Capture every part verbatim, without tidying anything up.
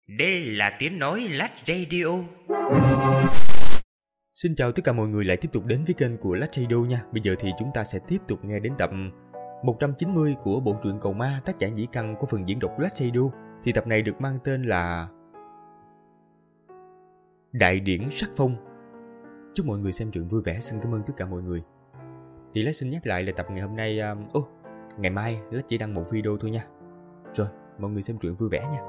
Đây là tiếng nói Lách Radio. Xin chào tất cả mọi người lại tiếp tục đến với kênh của Lách Radio nha. Bây giờ thì chúng ta sẽ tiếp tục nghe đến tập một trăm chín mươi của bộ truyện Cầu Ma tác giả Nhĩ Căn của phần diễn đọc Lách Radio. Thì tập này được mang tên là Đại Điển Sắc Phong. Chúc mọi người xem truyện vui vẻ. Xin cảm ơn tất cả mọi người. Thì Lách xin nhắc lại là tập ngày hôm nay um, Ô, ngày mai Lách chỉ đăng một video thôi nha. Rồi, mọi người xem truyện vui vẻ nha.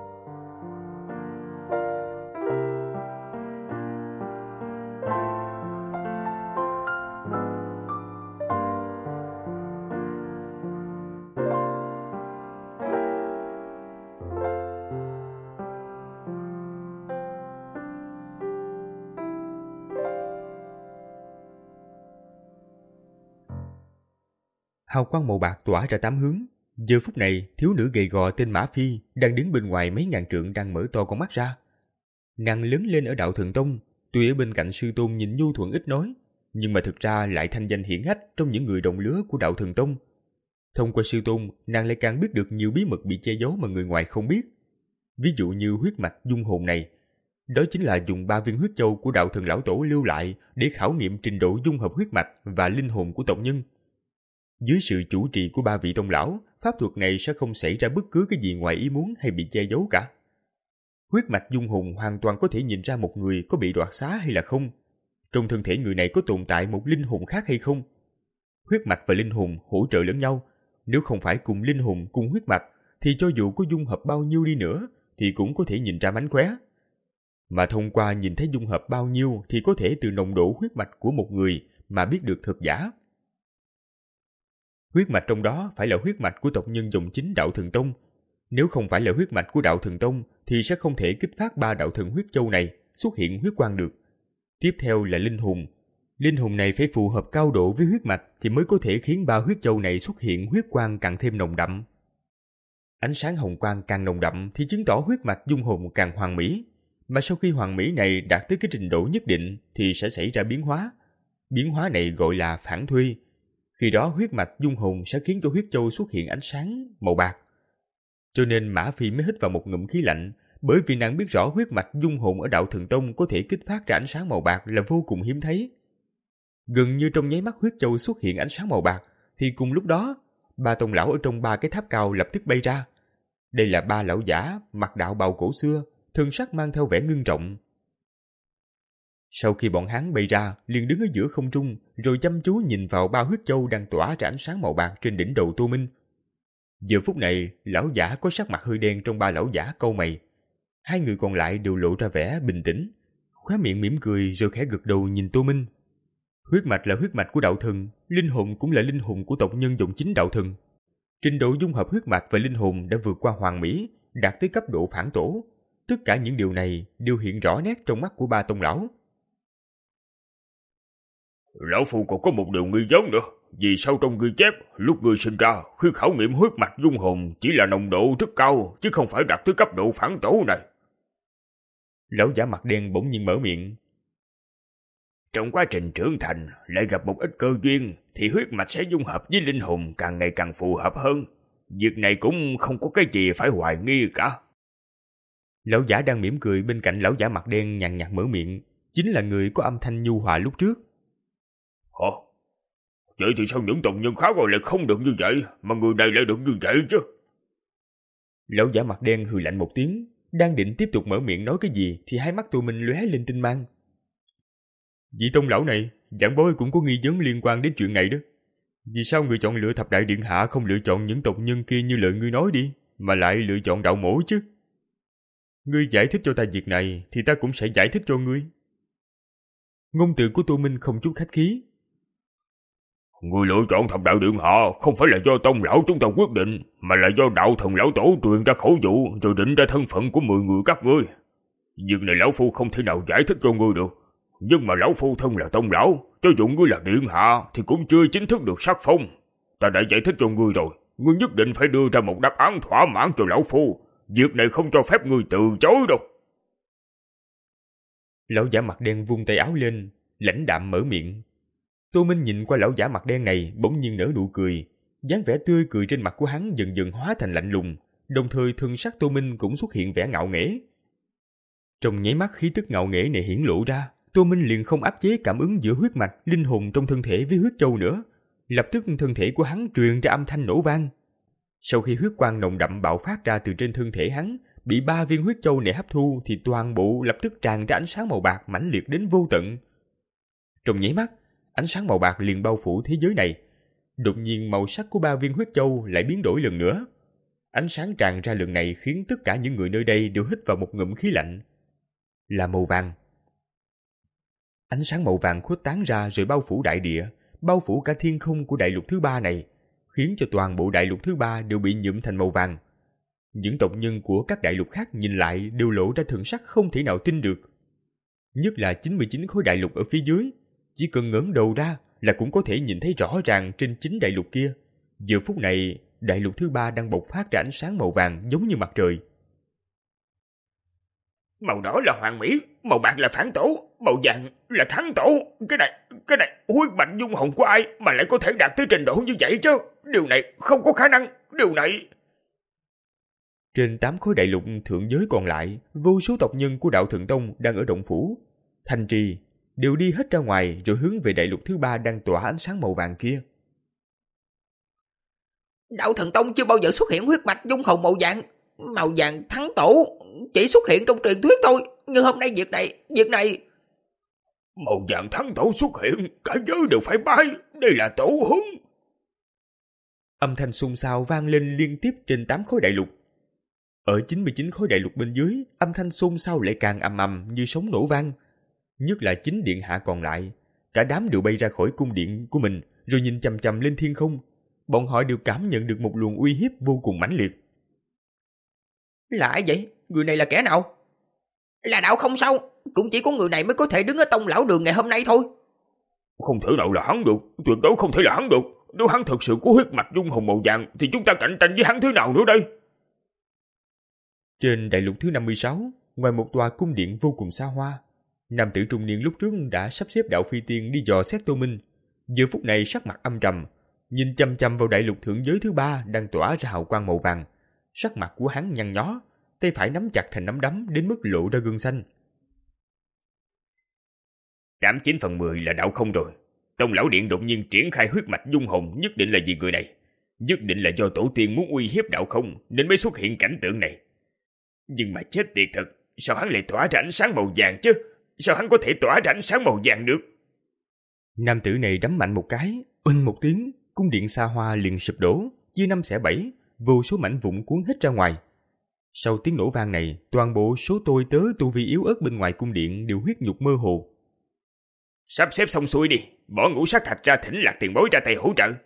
Hào quang màu bạc tỏa ra tám hướng. Giờ phút này, thiếu nữ gầy gò tên Mã Phi đang đứng bên ngoài mấy ngàn trượng đang mở to con mắt ra. Nàng lớn lên ở đạo Thần Tông, tuy ở bên cạnh sư tôn nhìn nhu thuận ít nói, nhưng mà thực ra lại thanh danh hiển hách trong những người đồng lứa của đạo Thần Tông. Thông qua sư tôn, nàng lại càng biết được nhiều bí mật bị che giấu mà người ngoài không biết. Ví dụ như huyết mạch dung hồn này, đó chính là dùng ba viên huyết châu của đạo thần lão tổ lưu lại để khảo nghiệm trình độ dung hợp huyết mạch và linh hồn của tộc nhân. Dưới sự chủ trì của ba vị tông lão, pháp thuật này sẽ không xảy ra bất cứ cái gì ngoài ý muốn hay bị che giấu cả. Huyết mạch dung hồn hoàn toàn có thể nhìn ra một người có bị đoạt xá hay là không. Trong thân thể người này có tồn tại một linh hồn khác hay không. Huyết mạch và linh hồn hỗ trợ lẫn nhau. Nếu không phải cùng linh hồn cùng huyết mạch, thì cho dù có dung hợp bao nhiêu đi nữa, thì cũng có thể nhìn ra mánh khóe. Mà thông qua nhìn thấy dung hợp bao nhiêu thì có thể từ nồng độ huyết mạch của một người mà biết được thật giả. Huyết mạch trong đó phải là huyết mạch của tộc nhân dòng chính đạo Thần Tông. Nếu không phải là huyết mạch của đạo Thần Tông thì sẽ không thể kích phát ba đạo thần huyết châu này xuất hiện huyết quang được. Tiếp theo là linh hồn. Linh hồn này phải phù hợp cao độ với huyết mạch thì mới có thể khiến ba huyết châu này xuất hiện huyết quang càng thêm nồng đậm. Ánh sáng hồng quang càng nồng đậm thì chứng tỏ huyết mạch dung hồn càng hoàn mỹ. Mà sau khi hoàn mỹ này đạt tới cái trình độ nhất định thì sẽ xảy ra biến hóa. Biến hóa này gọi là phản thuê. Khi đó huyết mạch dung hồn sẽ khiến cho huyết châu xuất hiện ánh sáng màu bạc. Cho nên Mã Phi mới hít vào một ngụm khí lạnh, bởi vì nàng biết rõ huyết mạch dung hồn ở đạo Thần Tông có thể kích phát ra ánh sáng màu bạc là vô cùng hiếm thấy. Gần như trong nháy mắt huyết châu xuất hiện ánh sáng màu bạc, thì cùng lúc đó, ba tông lão ở trong ba cái tháp cao lập tức bay ra. Đây là ba lão giả mặc đạo bào cổ xưa, thân sắc mang theo vẻ ngưng trọng. Sau khi bọn hắn bay ra, liền đứng ở giữa không trung, rồi chăm chú nhìn vào ba huyết châu đang tỏa ra ánh sáng màu bạc trên đỉnh đầu Tô Minh. Giờ phút này, lão giả có sắc mặt hơi đen trong ba lão giả cau mày. Hai người còn lại đều lộ ra vẻ bình tĩnh, khóe miệng mỉm cười rồi khẽ gật đầu nhìn Tô Minh. Huyết mạch là huyết mạch của đạo thần, linh hồn cũng là linh hồn của tộc nhân dòng chính đạo thần. Trình độ dung hợp huyết mạch và linh hồn đã vượt qua hoàn mỹ, đạt tới cấp độ phản tổ. Tất cả những điều này đều hiện rõ nét trong mắt của ba tông lão. Lão Phu còn có một điều nghi vấn nữa. Vì sao trong ghi chép, lúc ngươi sinh ra, khi khảo nghiệm huyết mạch dung hồn chỉ là nồng độ rất cao, chứ không phải đạt tới cấp độ phản tổ này? Lão giả mặt đen bỗng nhiên mở miệng. Trong quá trình trưởng thành, lại gặp một ít cơ duyên, thì huyết mạch sẽ dung hợp với linh hồn càng ngày càng phù hợp hơn. Việc này cũng không có cái gì phải hoài nghi cả. Lão giả đang mỉm cười bên cạnh lão giả mặt đen nhàn nhạt mở miệng, chính là người có âm thanh nhu hòa lúc trước. Hả? Vậy thì sao những tộc nhân khác lại không được như vậy, mà người này lại được như vậy chứ? Lão giả mặt đen hừ lạnh một tiếng, đang định tiếp tục mở miệng nói cái gì thì hai mắt Tô Minh lóe lên tinh mang. Vị tông lão này, giảng bối cũng có nghi vấn liên quan đến chuyện này đó. Vì sao người chọn lựa thập đại điện hạ không lựa chọn những tộc nhân kia như lời ngươi nói đi, mà lại lựa chọn đạo mổ chứ? Ngươi giải thích cho ta việc này thì ta cũng sẽ giải thích cho ngươi. Ngôn từ của Tô Minh không chút khách khí. Người lựa chọn thập đại điện hạ không phải là do tông lão chúng ta quyết định, mà là do đạo thần lão tổ truyền ra khẩu dụ rồi định ra thân phận của mười người các ngươi. Việc này lão phu không thể nào giải thích cho ngươi được. Nhưng mà lão phu thân là tông lão, cho dù ngươi là điện hạ thì cũng chưa chính thức được sắc phong. Ta đã giải thích cho ngươi rồi, ngươi nhất định phải đưa ra một đáp án thỏa mãn cho lão phu. Việc này không cho phép ngươi từ chối đâu. Lão giả mặt đen vung tay áo lên, lãnh đạm mở miệng. Tô Minh nhìn qua lão giả mặt đen này bỗng nhiên nở nụ cười, dáng vẻ tươi cười trên mặt của hắn dần dần hóa thành lạnh lùng, đồng thời thân sắc Tô Minh cũng xuất hiện vẻ ngạo nghễ. Trong nháy mắt khí tức ngạo nghễ này hiển lộ ra, Tô Minh liền không áp chế cảm ứng giữa huyết mạch, linh hồn trong thân thể với huyết châu nữa. Lập tức thân thể của hắn truyền ra âm thanh nổ vang. Sau khi huyết quang nồng đậm bạo phát ra từ trên thân thể hắn, bị ba viên huyết châu này hấp thu thì toàn bộ lập tức tràn ra ánh sáng màu bạc mãnh liệt đến vô tận. Trong nháy mắt, ánh sáng màu bạc liền bao phủ thế giới này. Đột nhiên màu sắc của ba viên huyết châu lại biến đổi lần nữa. Ánh sáng tràn ra lần này khiến tất cả những người nơi đây đều hít vào một ngụm khí lạnh. Là màu vàng. Ánh sáng màu vàng khuếch tán ra rồi bao phủ đại địa, bao phủ cả thiên không của đại lục thứ ba này, khiến cho toàn bộ đại lục thứ ba đều bị nhuộm thành màu vàng. Những tộc nhân của các đại lục khác nhìn lại đều lộ ra thần sắc không thể nào tin được. Nhất là chín mươi chín khối đại lục ở phía dưới, chỉ cần ngẩng đầu ra là cũng có thể nhìn thấy rõ ràng trên chính đại lục kia. Giờ phút này, đại lục thứ ba đang bộc phát ra ánh sáng màu vàng giống như mặt trời. Màu đỏ là hoàng mỹ, màu bạc là phản tổ, màu vàng là thắng tổ. Cái này, cái này huyết mạch dung hồn của ai mà lại có thể đạt tới trình độ như vậy chứ? Điều này không có khả năng, điều này... Trên tám khối đại lục thượng giới còn lại, vô số tộc nhân của đạo Thượng Tông đang ở động phủ, thành trì, đều đi hết ra ngoài rồi hướng về đại lục thứ ba đang tỏa ánh sáng màu vàng kia. Đạo Thần Tông chưa bao giờ xuất hiện huyết mạch dung hồn màu vàng, màu vàng thắng tổ chỉ xuất hiện trong truyền thuyết thôi, nhưng hôm nay việc này, việc này... Màu vàng thắng tổ xuất hiện, cả giới đều phải bái, đây là tổ hứng. Âm thanh xôn xao vang lên liên tiếp trên tám khối đại lục. Ở chín mươi chín khối đại lục bên dưới, âm thanh xôn xao lại càng ầm ầm như sóng nổ vang. Nhất là chính điện hạ còn lại, cả đám đều bay ra khỏi cung điện của mình rồi nhìn chằm chằm lên thiên không. Bọn họ đều cảm nhận được một luồng uy hiếp vô cùng mãnh liệt. Là ai vậy? Người này là kẻ nào? Là đạo không sao, cũng chỉ có người này mới có thể đứng ở tông lão đường ngày hôm nay thôi. Không thể nào là hắn được, tuyệt đối không thể là hắn được. Nếu hắn thực sự có huyết mạch dung hồn màu vàng thì chúng ta cạnh tranh với hắn thế nào nữa đây? Trên đại lục thứ năm mươi sáu, ngoài một tòa cung điện vô cùng xa hoa, nam tử trung niên lúc trước đã sắp xếp đạo phi tiên đi dò xét Tô Minh. Giờ phút này sắc mặt âm trầm, nhìn chăm chăm vào đại lục thượng giới thứ ba đang tỏa ra hào quang màu vàng. Sắc mặt của hắn nhăn nhó, tay phải nắm chặt thành nắm đấm đến mức lộ ra gân xanh. Tám chín phần mười là đạo không rồi. Tông lão điện đột nhiên triển khai huyết mạch dung hồn nhất định là vì người này. Nhất định là do tổ tiên muốn uy hiếp đạo không nên mới xuất hiện cảnh tượng này. Nhưng mà chết tiệt thật, sao hắn lại tỏa ra ánh sáng màu vàng chứ? Sao hắn có thể tỏa ra ánh sáng màu vàng được? Nam tử này đấm mạnh một cái, uỳnh một tiếng, cung điện xa hoa liền sụp đổ, chia năm xẻ bảy, vô số mảnh vụn cuốn hết ra ngoài. Sau tiếng nổ vang này, toàn bộ số tôi tớ tu vi yếu ớt bên ngoài cung điện đều huyết nhục mơ hồ. Sắp xếp xong xuôi đi, bỏ ngũ sát thạch ra thỉnh Lạc tiền bối ra tay hỗ trợ.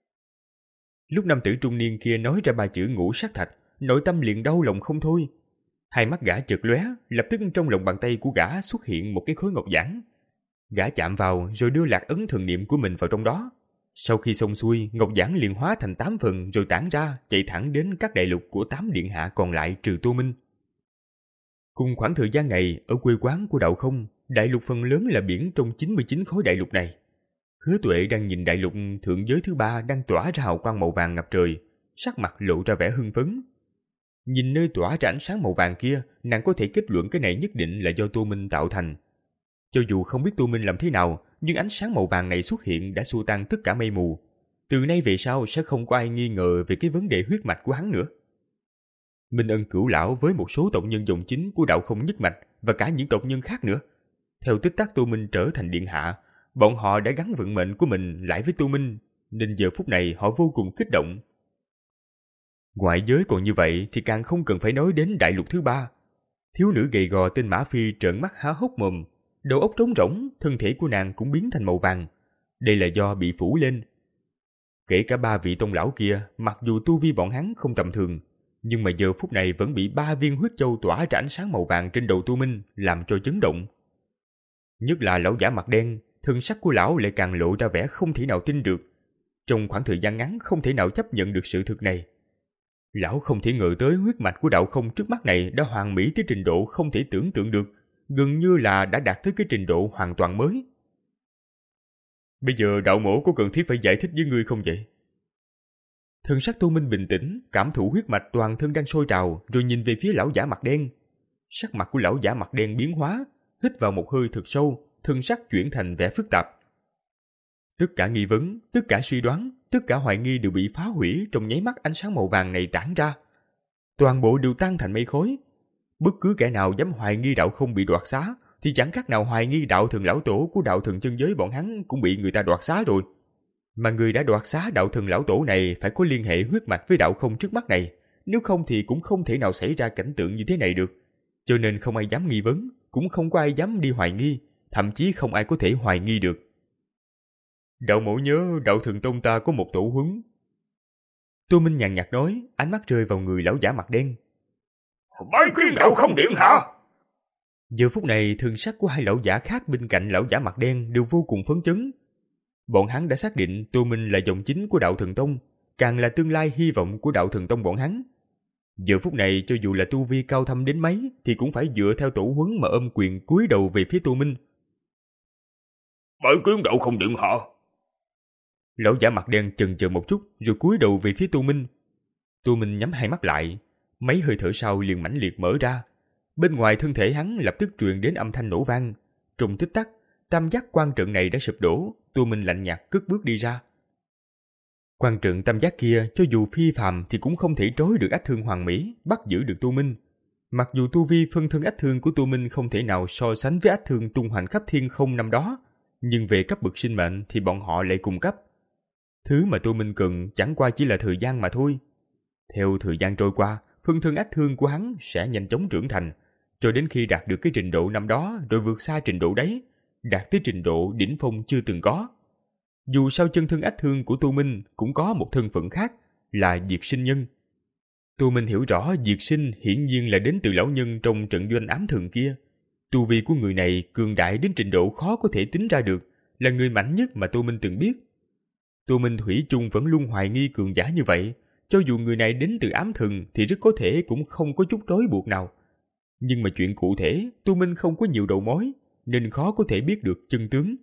Lúc nam tử trung niên kia nói ra ba chữ ngũ sát thạch, nội tâm liền đau lòng không thôi. Hai mắt gã chợt lóe, lập tức trong lòng bàn tay của gã xuất hiện một cái khối ngọc giản. Gã chạm vào rồi đưa lạc ấn thần niệm của mình vào trong đó. Sau khi xong xuôi, ngọc giản liền hóa thành tám phần rồi tản ra, chạy thẳng đến các đại lục của tám điện hạ còn lại trừ Tô Minh. Cùng khoảng thời gian này, ở quê quán của đạo không, đại lục phần lớn là biển trong chín mươi chín khối đại lục này. Hứa Tuệ đang nhìn đại lục thượng giới thứ ba đang tỏa ra hào quang màu vàng ngập trời, sắc mặt lộ ra vẻ hưng phấn. Nhìn nơi tỏa ra ánh sáng màu vàng kia, nàng có thể kết luận cái này nhất định là do Tô Minh tạo thành. Cho dù không biết Tô Minh làm thế nào, nhưng ánh sáng màu vàng này xuất hiện đã xua tan tất cả mây mù. Từ nay về sau sẽ không có ai nghi ngờ về cái vấn đề huyết mạch của hắn nữa. Minh Ân Cửu Lão với một số tộc nhân dòng chính của đạo không nhất mạch và cả những tộc nhân khác nữa. Theo tích tắc Tô Minh trở thành điện hạ, bọn họ đã gắn vận mệnh của mình lại với Tô Minh, nên giờ phút này họ vô cùng kích động. Ngoại giới còn như vậy thì càng không cần phải nói đến đại lục thứ ba. Thiếu nữ gầy gò tên Mã Phi trợn mắt há hốc mồm, đầu óc trống rỗng, thân thể của nàng cũng biến thành màu vàng. Đây là do bị phủ lên. Kể cả ba vị tông lão kia, mặc dù tu vi bọn hắn không tầm thường, nhưng mà giờ phút này vẫn bị ba viên huyết châu tỏa ra ánh sáng màu vàng trên đầu Tô Minh làm cho chấn động. Nhất là lão giả mặt đen, thân sắc của lão lại càng lộ ra vẻ không thể nào tin được. Trong khoảng thời gian ngắn không thể nào chấp nhận được sự thực này. Lão không thể ngờ tới huyết mạch của đạo không trước mắt này đã hoàn mỹ tới trình độ không thể tưởng tượng được, gần như là đã đạt tới cái trình độ hoàn toàn mới. Bây giờ đạo mổ có cần thiết phải giải thích với ngươi không vậy? Thần sắc Tô Minh bình tĩnh, cảm thụ huyết mạch toàn thân đang sôi trào, rồi nhìn về phía lão giả mặt đen. Sắc mặt của lão giả mặt đen biến hóa, hít vào một hơi thật sâu, thân sắc chuyển thành vẻ phức tạp. Tất cả nghi vấn, tất cả suy đoán, tất cả hoài nghi đều bị phá hủy trong nháy mắt ánh sáng màu vàng này tản ra. Toàn bộ đều tan thành mây khói. Bất cứ kẻ nào dám hoài nghi đạo không bị đoạt xá, thì chẳng khác nào hoài nghi đạo thần lão tổ của đạo thần chân giới bọn hắn cũng bị người ta đoạt xá rồi. Mà người đã đoạt xá đạo thần lão tổ này phải có liên hệ huyết mạch với đạo không trước mắt này, nếu không thì cũng không thể nào xảy ra cảnh tượng như thế này được. Cho nên không ai dám nghi vấn, cũng không có ai dám đi hoài nghi, thậm chí không ai có thể hoài nghi được. Đạo mẫu nhớ đạo thần tông ta có một tổ huấn. Tô Minh nhàn nhạt nói, ánh mắt rơi vào người lão giả mặt đen. Bái kiến đạo không điện hạ. Giờ phút này thân sắc của hai lão giả khác bên cạnh lão giả mặt đen đều vô cùng phấn chấn. Bọn hắn đã xác định Tô Minh là dòng chính của đạo thần tông, càng là tương lai hy vọng của đạo thần tông bọn hắn. Giờ phút này cho dù là tu vi cao thâm đến mấy thì cũng phải dựa theo tổ huấn mà ôm quyền cúi đầu về phía Tô Minh. Bái kiến đạo không điện hạ. Lão giả mặt đen chần chờ một chút rồi cúi đầu về phía Tô Minh. Tô Minh nhắm hai mắt lại, mấy hơi thở sau liền mãnh liệt mở ra. Bên ngoài thân thể hắn lập tức truyền đến âm thanh nổ vang. Trong tích tắc, tam giác quan trận này đã sụp đổ. Tô Minh lạnh nhạt cất bước đi ra. Quan trận tam giác kia cho dù phi phàm thì cũng không thể trói được Ách Thương Hoàng Mỹ, bắt giữ được Tô Minh. Mặc dù tu vi phân thân Ách Thương của Tô Minh không thể nào so sánh với Ách Thương tung hoành khắp thiên không năm đó, nhưng về cấp bậc sinh mệnh thì bọn họ lại cùng cấp. Thứ mà Tô Minh cần chẳng qua chỉ là thời gian mà thôi. Theo thời gian trôi qua, phân thân Ách Thương của hắn sẽ nhanh chóng trưởng thành, cho đến khi đạt được cái trình độ năm đó rồi vượt xa trình độ đấy, đạt tới trình độ đỉnh phong chưa từng có. Dù sao chân thân Ách Thương của Tô Minh cũng có một thân phận khác, là Diệt Sinh Nhân. Tô Minh hiểu rõ Diệt Sinh hiển nhiên là đến từ lão nhân trong trận doanh ám thần kia. Tu vi của người này cường đại đến trình độ khó có thể tính ra được, là người mạnh nhất mà Tô Minh từng biết. Tô Minh thủy chung vẫn luôn hoài nghi cường giả như vậy, cho dù người này đến từ ám thần thì rất có thể cũng không có chút trói buộc nào. Nhưng mà chuyện cụ thể, Tô Minh không có nhiều đầu mối, nên khó có thể biết được chân tướng.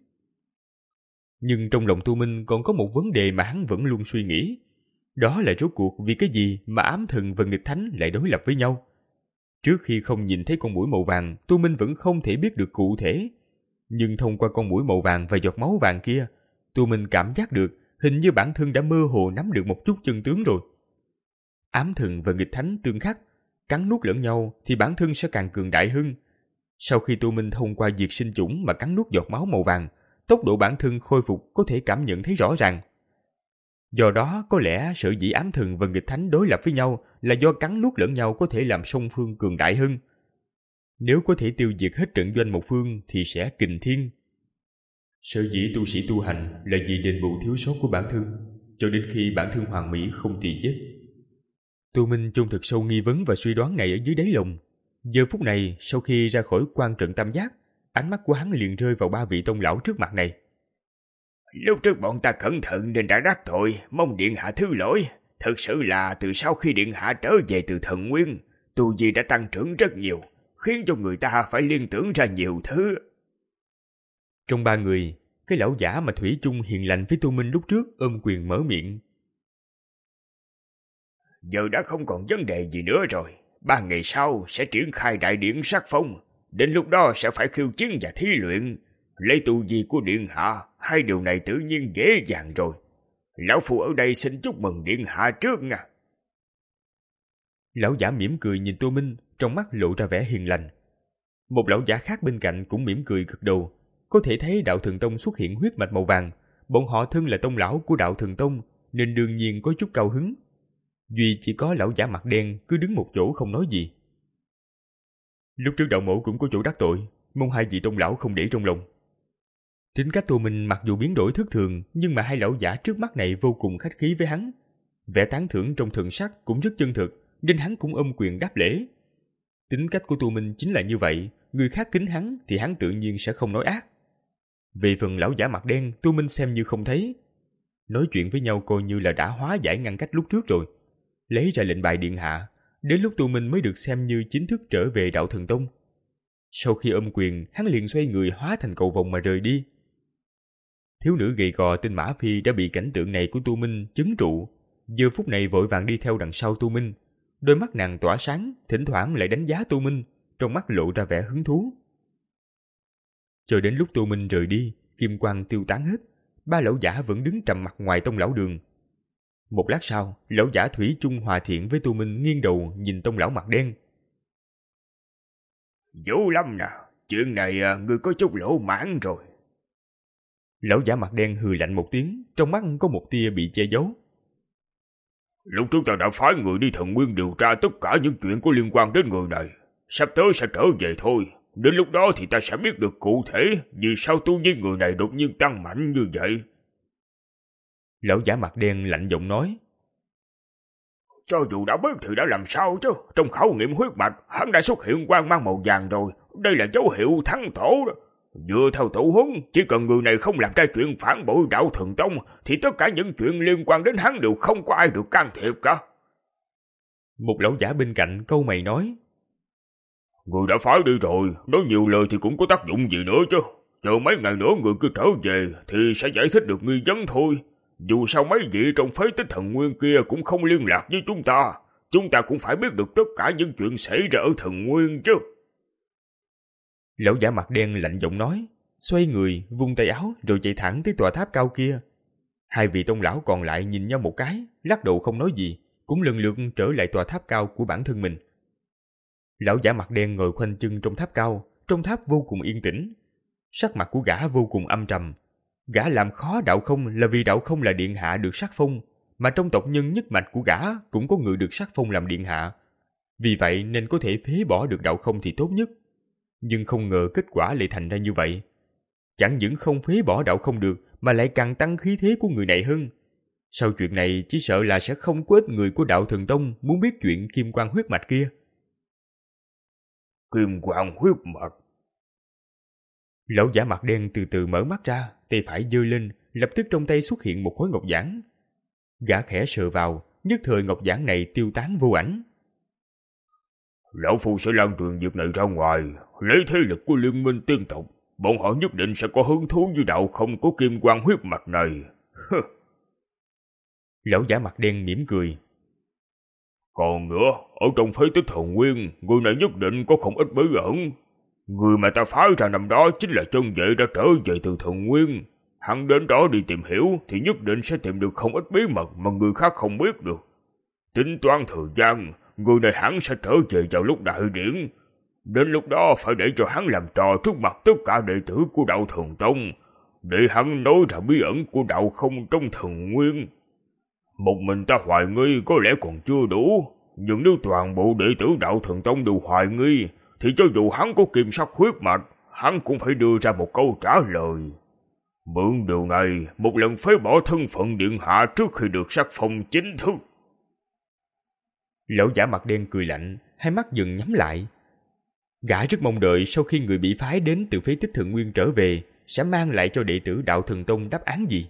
Nhưng trong lòng Tô Minh còn có một vấn đề mà hắn vẫn luôn suy nghĩ. Đó là rốt cuộc vì cái gì mà ám thần và nghịch thánh lại đối lập với nhau. Trước khi không nhìn thấy con muỗi màu vàng, Tô Minh vẫn không thể biết được cụ thể. Nhưng thông qua con muỗi màu vàng và giọt máu vàng kia, Tô Minh cảm giác được hình như bản thân đã mơ hồ nắm được một chút chân tướng rồi. Ám thần và nghịch thánh tương khắc, cắn nuốt lẫn nhau thì bản thân sẽ càng cường đại hơn. Sau khi Tô Minh thông qua diệt sinh chủng mà cắn nuốt giọt máu màu vàng, tốc độ bản thân khôi phục có thể cảm nhận thấy rõ ràng. Do đó, có lẽ sở dĩ ám thần và nghịch thánh đối lập với nhau là do cắn nuốt lẫn nhau có thể làm song phương cường đại hơn. Nếu có thể tiêu diệt hết trận doanh một phương thì sẽ kình thiên. Sở dĩ tu sĩ tu hành là vì đền bù thiếu sót của bản thân, cho đến khi bản thân hoàn mỹ không tỳ vết. Tô Minh chôn thật sâu nghi vấn và suy đoán này ở dưới đáy lòng. Giờ phút này, sau khi ra khỏi quan trận tam giác, ánh mắt của hắn liền rơi vào ba vị tông lão trước mặt này. Lúc trước bọn ta cẩn thận nên đã đắc tội, mong điện hạ thứ lỗi. Thực sự là từ sau khi điện hạ trở về từ thần nguyên, tu vi đã tăng trưởng rất nhiều, khiến cho người ta phải liên tưởng ra nhiều thứ. Trong ba người, cái lão giả mà thủy chung hiền lành với Tô Minh lúc trước ôm quyền mở miệng. Giờ đã không còn vấn đề gì nữa rồi. Ba ngày sau sẽ triển khai đại điển sắc phong. Đến lúc đó sẽ phải khiêu chiến và thí luyện. Lấy tu vi của điện hạ, hai điều này tự nhiên dễ dàng rồi. Lão phu ở đây xin chúc mừng điện hạ trước nha. Lão giả mỉm cười nhìn Tô Minh, trong mắt lộ ra vẻ hiền lành. Một lão giả khác bên cạnh cũng mỉm cười gật đầu. Có thể thấy đạo thần tông xuất hiện huyết mạch màu vàng. Bọn họ thân là tông lão của đạo thần tông, nên đương nhiên có chút cao hứng. Duy chỉ có lão giả mặt đen cứ đứng một chỗ không nói gì. Lúc trước đạo mẫu cũng có chỗ đắc tội, mong hai vị tông lão không để trong lòng. Tính cách Tô Minh mặc dù biến đổi thất thường, nhưng mà hai lão giả trước mắt này vô cùng khách khí với hắn. Vẻ tán thưởng trong thần sắc cũng rất chân thực, nên hắn cũng ôm quyền đáp lễ. Tính cách của Tô Minh chính là như vậy, người khác kính hắn thì hắn tự nhiên sẽ không nói ác. Về phần lão giả mặt đen, Tô Minh xem như không thấy. Nói chuyện với nhau coi như là đã hóa giải ngăn cách lúc trước rồi. Lấy ra lệnh bài điện hạ, đến lúc Tô Minh mới được xem như chính thức trở về đạo thần tông. Sau khi ôm quyền, hắn liền xoay người hóa thành cầu vồng mà rời đi. Thiếu nữ gầy gò tên Mã Phi đã bị cảnh tượng này của Tô Minh chấn trụ, giờ phút này vội vàng đi theo đằng sau Tô Minh. Đôi mắt nàng tỏa sáng, thỉnh thoảng lại đánh giá Tô Minh, trong mắt lộ ra vẻ hứng thú. Cho đến lúc Tô Minh rời đi, kim quang tiêu tán hết, ba lão giả vẫn đứng trầm mặc ngoài tông lão đường. Một lát sau, lão giả thủy chung hòa thiện với Tô Minh nghiêng đầu nhìn tông lão mặt đen. Vũ Lâm nè, chuyện này ngươi có chút lỗ mãn rồi. Lão giả mặt đen hừ lạnh một tiếng, trong mắt có một tia bị che giấu. Lúc chúng ta đã phái người đi Thần Nguyên điều tra tất cả những chuyện có liên quan đến người này. Sắp tới sẽ trở về thôi. Đến lúc đó thì ta sẽ biết được cụ thể vì sao tu vi người này đột nhiên tăng mạnh như vậy. Lão giả mặt đen lạnh giọng nói. Cho dù đã biết thì đã làm sao chứ. Trong khảo nghiệm huyết mạch, hắn đã xuất hiện quang mang màu vàng rồi. Đây là dấu hiệu thắng tổ đó. Dựa theo tổ huấn, chỉ cần người này không làm ra chuyện phản bội đạo Thần Tông, thì tất cả những chuyện liên quan đến hắn đều không có ai được can thiệp cả. Một lão giả bên cạnh câu mày nói. Người đã phái đi rồi, nói nhiều lời thì cũng có tác dụng gì nữa chứ. Chờ mấy ngày nữa người cứ trở về thì sẽ giải thích được nghi vấn thôi. Dù sao mấy vị trong phế tích Thần Nguyên kia cũng không liên lạc với chúng ta. Chúng ta cũng phải biết được tất cả những chuyện xảy ra ở Thần Nguyên chứ. Lão giả mặt đen lạnh giọng nói, xoay người, vung tay áo rồi chạy thẳng tới tòa tháp cao kia. Hai vị tông lão còn lại nhìn nhau một cái, lắc đầu không nói gì, cũng lần lượt trở lại tòa tháp cao của bản thân mình. Lão giả mặt đen ngồi khoanh chân trong tháp cao, trong tháp vô cùng yên tĩnh. Sắc mặt của gã vô cùng âm trầm. Gã làm khó đạo không là vì đạo không là điện hạ được sắc phong, mà trong tộc nhân nhất mạch của gã cũng có người được sắc phong làm điện hạ. Vì vậy nên có thể phế bỏ được đạo không thì tốt nhất. Nhưng không ngờ kết quả lại thành ra như vậy. Chẳng những không phế bỏ đạo không được, mà lại càng tăng khí thế của người này hơn. Sau chuyện này chỉ sợ là sẽ không có ít người của đạo Thần Tông muốn biết chuyện kim quang huyết mạch kia. Kim quang huyết mạch. Lão giả mặt đen từ từ mở mắt ra, tay phải giơ lên, lập tức trong tay xuất hiện một khối ngọc giản. Gã khẽ sờ vào, nhất thời ngọc giản này tiêu tán vô ảnh. Lão Phu sẽ lan truyền việc này ra ngoài, lấy thế lực của liên minh tiên tộc. Bọn họ nhất định sẽ có hứng thú với đạo không có kim quang huyết mạch này. Lão giả mặt đen mỉm cười. Còn nữa, ở trong phế tích Thần Nguyên, người này nhất định có không ít bí ẩn. Người mà ta phái ra năm đó chính là chân vệ đã trở về từ Thần Nguyên. Hắn đến đó đi tìm hiểu thì nhất định sẽ tìm được không ít bí mật mà người khác không biết được. Tính toán thời gian, người này hắn sẽ trở về vào lúc đại điển. Đến lúc đó phải để cho hắn làm trò trước mặt tất cả đệ tử của đạo Thần Tông, để hắn nói ra bí ẩn của đạo không trong Thần Nguyên. Một mình ta hoài nghi có lẽ còn chưa đủ, nhưng nếu toàn bộ đệ tử đạo Thần Tông đều hoài nghi, thì cho dù hắn có kim sắc huyết mạch, hắn cũng phải đưa ra một câu trả lời. Mượn điều này, một lần phế bỏ thân phận điện hạ trước khi được sắc phong chính thức. Lão giả mặt đen cười lạnh, hai mắt dần nhắm lại. Gã rất mong đợi sau khi người bị phái đến từ phế tích Thần Nguyên trở về, sẽ mang lại cho đệ tử đạo Thần Tông đáp án gì.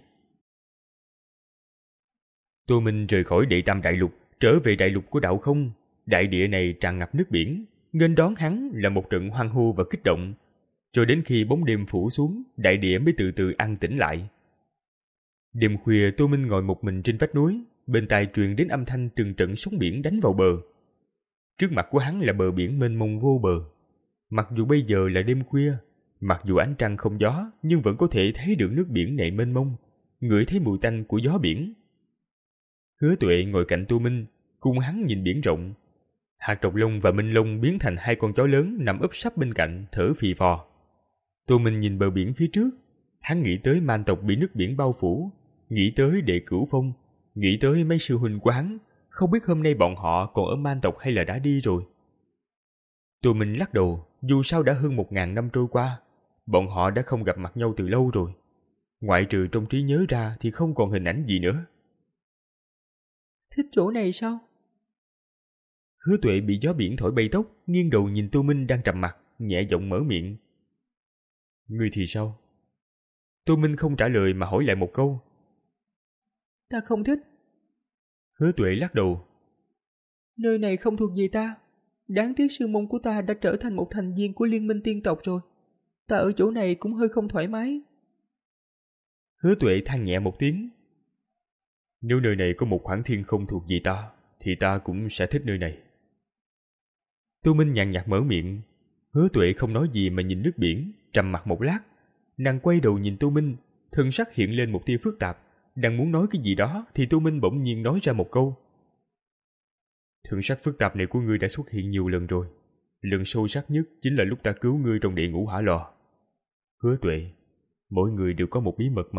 Tô Minh rời khỏi Đệ Tam Đại Lục, trở về đại lục của đạo không. Đại địa này tràn ngập nước biển, nghênh đón hắn là một trận hoan hô và kích động. Cho đến khi bóng đêm phủ xuống, đại địa mới từ từ an tĩnh lại. Đêm khuya, Tô Minh ngồi một mình trên vách núi, bên tai truyền đến âm thanh từng trận sóng biển đánh vào bờ. Trước mặt của hắn là bờ biển mênh mông vô bờ. Mặc dù bây giờ là đêm khuya, mặc dù ánh trăng không gió, nhưng vẫn có thể thấy được nước biển này mênh mông, ngửi thấy mùi tanh của gió biển. Hứa Tuệ ngồi cạnh Tô Minh, cùng hắn nhìn biển rộng. Hạt Trọc Long và Minh Long biến thành hai con chó lớn nằm úp sấp bên cạnh, thở phì phò. Tô Minh nhìn bờ biển phía trước, hắn nghĩ tới man tộc bị nước biển bao phủ, nghĩ tới Đệ Cửu Phong, nghĩ tới mấy sư huynh của hắn, không biết hôm nay bọn họ còn ở man tộc hay là đã đi rồi. Tô Minh lắc đầu, dù sao đã hơn một ngàn năm trôi qua, bọn họ đã không gặp mặt nhau từ lâu rồi. Ngoại trừ trong trí nhớ ra thì không còn hình ảnh gì nữa. Thích chỗ này sao? Hứa Tuệ bị gió biển thổi bay tóc, nghiêng đầu nhìn Tô Minh đang trầm mặt, nhẹ giọng mở miệng. Ngươi thì sao? Tô Minh không trả lời mà hỏi lại một câu. Ta không thích. Hứa Tuệ lắc đầu. Nơi này không thuộc về ta. Đáng tiếc sư môn của ta đã trở thành một thành viên của liên minh tiên tộc rồi. Ta ở chỗ này cũng hơi không thoải mái. Hứa Tuệ than nhẹ một tiếng. Nếu nơi này có một khoảng thiên không thuộc về ta, thì ta cũng sẽ thích nơi này. Tô Minh nhàn nhạt mở miệng. Hứa Tuệ không nói gì mà nhìn nước biển, trầm mặc một lát. Nàng quay đầu nhìn Tô Minh, thân sắc hiện lên một tia phức tạp. Đang muốn nói cái gì đó thì Tô Minh bỗng nhiên nói ra một câu. Thân sắc phức tạp này của ngươi đã xuất hiện nhiều lần rồi. Lần sâu sắc nhất chính là lúc ta cứu ngươi trong địa ngục hỏa lò. Hứa Tuệ, mỗi người đều có một bí mật mà.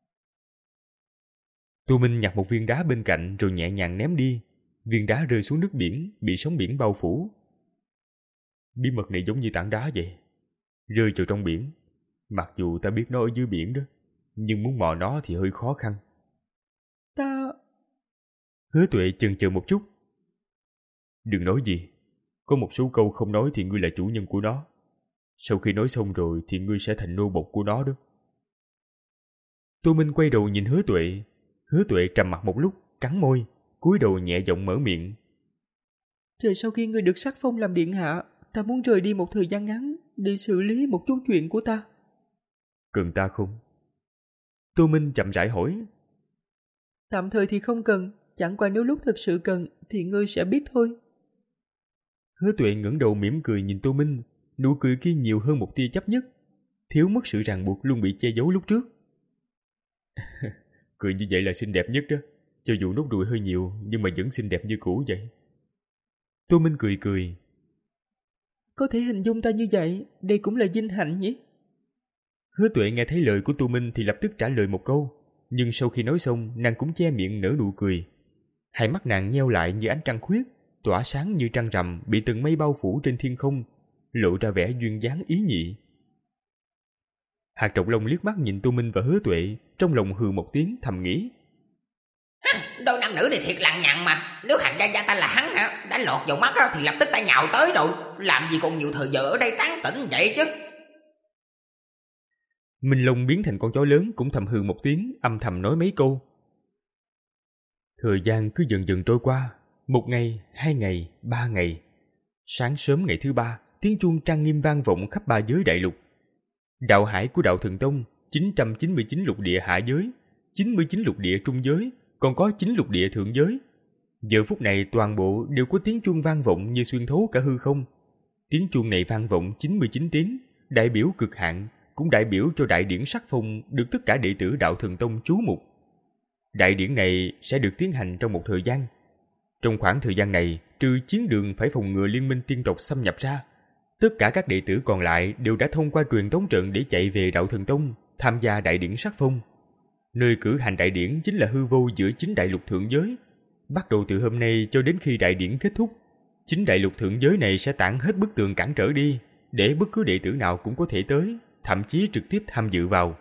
Tô Minh nhặt một viên đá bên cạnh rồi nhẹ nhàng ném đi. Viên đá rơi xuống nước biển, bị sóng biển bao phủ. Bí mật này giống như tảng đá vậy, rơi vào trong biển. Mặc dù ta biết nó ở dưới biển đó, nhưng muốn mò nó thì hơi khó khăn. Ta... Hứa Tuệ chần chừ một chút. Đừng nói gì. Có một số câu không nói thì ngươi là chủ nhân của nó. Sau khi nói xong rồi thì ngươi sẽ thành nô bộc của nó đó. Tô Minh quay đầu nhìn Hứa Tuệ. Hứa Tuệ trầm mặt một lúc, cắn môi, cúi đầu nhẹ giọng mở miệng. Chờ sau khi ngươi được sắc phong làm điện hạ, ta muốn rời đi một thời gian ngắn để xử lý một chút chuyện của ta. Cần ta không? Tô Minh chậm rãi hỏi. Tạm thời thì không cần, chẳng qua nếu lúc thực sự cần thì ngươi sẽ biết thôi. Hứa Tuệ ngẩng đầu mỉm cười nhìn Tô Minh, nụ cười kia nhiều hơn một tia chấp nhất, thiếu mất sự ràng buộc luôn bị che giấu lúc trước. Cười như vậy là xinh đẹp nhất đó, cho dù nốt ruồi hơi nhiều nhưng mà vẫn xinh đẹp như cũ vậy. Tô Minh cười cười. Có thể hình dung ta như vậy, đây cũng là vinh hạnh nhỉ? Hứa Tuệ nghe thấy lời của Tô Minh thì lập tức trả lời một câu, nhưng sau khi nói xong nàng cũng che miệng nở nụ cười. Hai mắt nàng nheo lại như ánh trăng khuyết, tỏa sáng như trăng rằm bị từng mây bao phủ trên thiên không, lộ ra vẻ duyên dáng ý nhị. Hạt Trọng Long liếc mắt nhìn Tô Minh và Hứa Tuệ, trong lòng hừ một tiếng thầm nghĩ. Đôi nam nữ này thiệt lằng nhằng mà. Nếu hàng gia gia ta là hắn hả, đã lọt vào mắt thì lập tức ta nhào tới rồi. Làm gì còn nhiều thời giờ ở đây tán tỉnh vậy chứ. Minh Long biến thành con chó lớn cũng thầm hừ một tiếng, âm thầm nói mấy câu. Thời gian cứ dần dần trôi qua. Một ngày, hai ngày, ba ngày. Sáng sớm ngày thứ ba, tiếng chuông trang nghiêm vang vọng khắp ba giới đại lục. Đạo hải của Đạo Thần Tông, chín trăm chín mươi chín lục địa hạ giới, chín mươi chín lục địa trung giới, còn có chín lục địa thượng giới. Giờ phút này toàn bộ đều có tiếng chuông vang vọng như xuyên thấu cả hư không. Tiếng chuông này vang vọng chín mươi chín tiếng, đại biểu cực hạn, cũng đại biểu cho đại điển sắc phong được tất cả đệ tử Đạo Thần Tông chú mục. Đại điển này sẽ được tiến hành trong một thời gian. Trong khoảng thời gian này, trừ chiến đường phải phòng ngừa liên minh tiên tộc xâm nhập ra, tất cả các đệ tử còn lại đều đã thông qua truyền tống trận để chạy về Đạo Thần Tông, tham gia đại điển sắc phong. Nơi cử hành đại điển chính là hư vô giữa chín đại lục thượng giới. Bắt đầu từ hôm nay cho đến khi đại điển kết thúc, chín đại lục thượng giới này sẽ tản hết bức tường cản trở đi, để bất cứ đệ tử nào cũng có thể tới, thậm chí trực tiếp tham dự vào.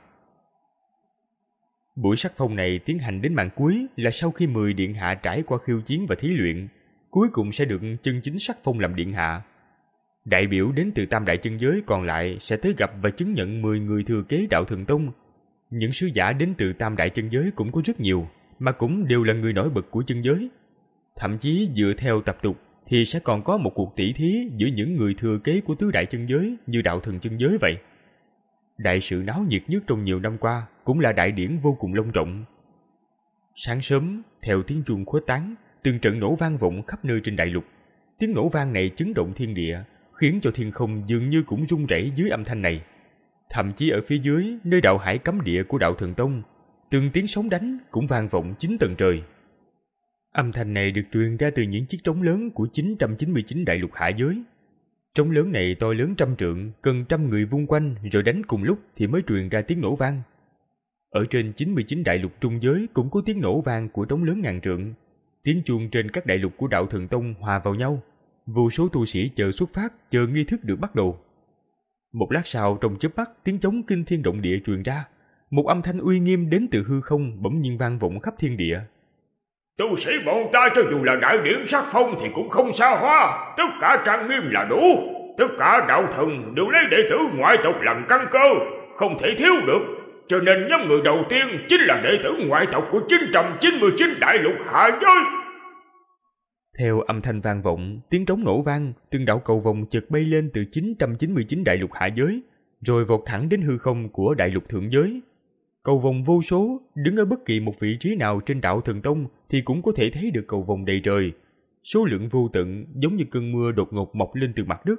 Buổi sắc phong này tiến hành đến màn cuối là sau khi mười điện hạ trải qua khiêu chiến và thí luyện, cuối cùng sẽ được chân chính sắc phong làm điện hạ. Đại biểu đến từ tam đại chân giới còn lại sẽ tới gặp và chứng nhận mười người thừa kế Đạo Thần Tông. Những sứ giả đến từ tam đại chân giới cũng có rất nhiều, mà cũng đều là người nổi bật của chân giới. Thậm chí dựa theo tập tục thì sẽ còn có một cuộc tỷ thí giữa những người thừa kế của tứ đại chân giới như Đạo Thần chân giới vậy. Đại sự náo nhiệt nhất trong nhiều năm qua cũng là đại điển vô cùng long trọng. Sáng sớm, theo tiếng chuông khuếch tán, từng trận nổ vang vọng khắp nơi trên đại lục. Tiếng nổ vang này chấn động thiên địa, khiến cho thiên không dường như cũng rung rẩy dưới âm thanh này. Thậm chí ở phía dưới, nơi đạo hải cấm địa của Đạo Thần Tông, từng tiếng sóng đánh cũng vang vọng chín tầng trời. Âm thanh này được truyền ra từ những chiếc trống lớn của chín trăm chín mươi chín đại lục hạ giới. Trống lớn này to lớn trăm trượng, cần trăm người vung quanh rồi đánh cùng lúc thì mới truyền ra tiếng nổ vang. Ở trên chín mươi chín đại lục trung giới cũng có tiếng nổ vang của trống lớn ngàn trượng. Tiếng chuông trên các đại lục của Đạo Thần Tông hòa vào nhau. Vô số tu sĩ chờ xuất phát, chờ nghi thức được bắt đầu. Một lát sau, trong chớp mắt, tiếng trống kinh thiên động địa truyền ra. Một âm thanh uy nghiêm đến từ hư không bỗng nhiên vang vọng khắp thiên địa. Tu sĩ bọn ta cho dù là đại điển sắc phong thì cũng không xa hoa, tất cả trang nghiêm là đủ. Tất cả đạo thần đều lấy đệ tử ngoại tộc làm căn cơ, không thể thiếu được. Cho nên nhóm người đầu tiên chính là đệ tử ngoại tộc của chín trăm chín mươi chín đại lục hạ giới. Theo âm thanh vang vọng, tiếng trống nổ vang, từng đạo cầu vồng chợt bay lên từ chín trăm chín mươi chín đại lục hạ giới, rồi vọt thẳng đến hư không của đại lục thượng giới. Cầu vồng vô số, đứng ở bất kỳ một vị trí nào trên Đạo Thần Tông thì cũng có thể thấy được cầu vồng đầy trời. Số lượng vô tận, giống như cơn mưa đột ngột mọc lên từ mặt đất,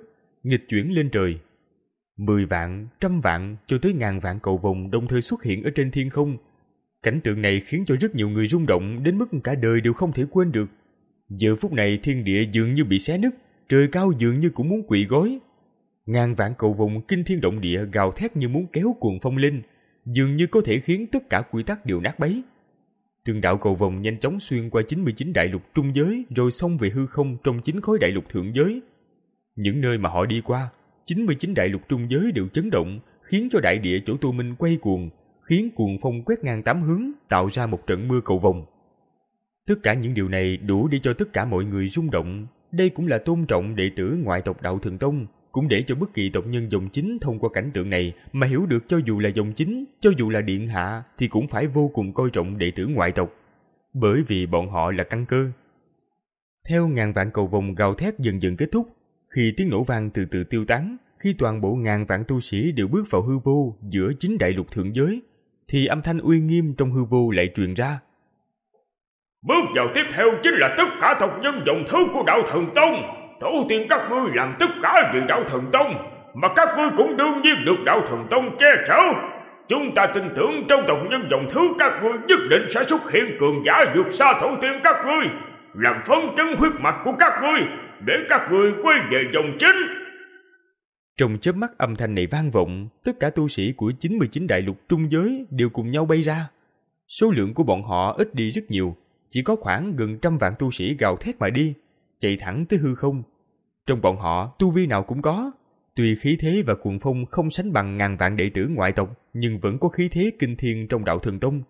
nghịch chuyển lên trời. Mười vạn, trăm vạn cho tới ngàn vạn cầu vồng đồng thời xuất hiện ở trên thiên không. Cảnh tượng này khiến cho rất nhiều người rung động đến mức cả đời đều không thể quên được. Giờ phút này thiên địa dường như bị xé nứt, trời cao dường như cũng muốn quỵ gối. Ngàn vạn cầu vồng kinh thiên động địa gào thét như muốn kéo cuồng phong lên, dường như có thể khiến tất cả quy tắc đều nát bấy. Từng đạo cầu vồng nhanh chóng xuyên qua chín mươi chín đại lục trung giới rồi xông về hư không trong chín khối đại lục thượng giới. Những nơi mà họ đi qua, chín mươi chín đại lục trung giới đều chấn động, khiến cho đại địa chỗ Tô Minh quay cuồng, khiến cuồng phong quét ngang tám hướng, tạo ra một trận mưa cầu vồng. Tất cả những điều này đủ để cho tất cả mọi người rung động. Đây cũng là tôn trọng đệ tử ngoại tộc Đạo Thần Tông, cũng để cho bất kỳ tộc nhân dòng chính thông qua cảnh tượng này mà hiểu được cho dù là dòng chính, cho dù là điện hạ thì cũng phải vô cùng coi trọng đệ tử ngoại tộc, bởi vì bọn họ là căn cơ. Theo ngàn vạn cầu vồng gào thét dần dần kết thúc, khi tiếng nổ vang từ từ tiêu tán, khi toàn bộ ngàn vạn tu sĩ đều bước vào hư vô giữa chín đại lục thượng giới, thì âm thanh uy nghiêm trong hư vô lại truyền ra. Bước vào tiếp theo chính là tất cả tộc nhân dòng thứ của Đạo Thần Tông. Tổ tiên các ngươi làm tất cả vì Đạo Thần Tông, mà các ngươi cũng đương nhiên được Đạo Thần Tông che chở. Chúng ta tin tưởng trong tộc nhân dòng thứ các ngươi nhất định sẽ xuất hiện cường giả vượt xa tổ tiên các ngươi, làm phấn chấn huyết mạch của các ngươi, để các ngươi quay về dòng chính. Trong chớp mắt âm thanh này vang vọng, tất cả tu sĩ của chín mươi chín đại lục trung giới đều cùng nhau bay ra. Số lượng của bọn họ ít đi rất nhiều, chỉ có khoảng gần trăm vạn tu sĩ gào thét mà đi, chạy thẳng tới hư không. Trong bọn họ, tu vi nào cũng có. Tuy khí thế và cuồng phong không sánh bằng ngàn vạn đệ tử ngoại tộc, nhưng vẫn có khí thế kinh thiên trong Đạo Thần Tông.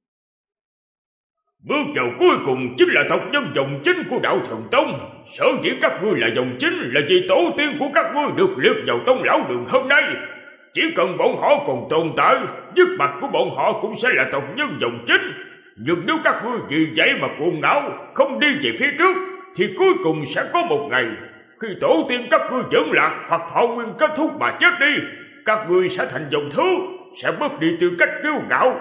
Bước vào cuối cùng chính là tộc nhân dòng chính của Đạo Thần Tông. Sở dĩ các ngươi là dòng chính là vì tổ tiên của các ngươi được liệt vào tông lão đường hôm nay. Chỉ cần bọn họ còn tồn tại, nhất mạch của bọn họ cũng sẽ là tộc nhân dòng chính. Nhưng nếu các ngươi vì vậy mà cuồng ngạo, không đi về phía trước, thì cuối cùng sẽ có một ngày, khi tổ tiên các ngươi vẫn lạc hoặc thọ nguyên kết thúc mà chết đi, các ngươi sẽ thành dòng thứ, sẽ mất đi tư cách kiêu ngạo.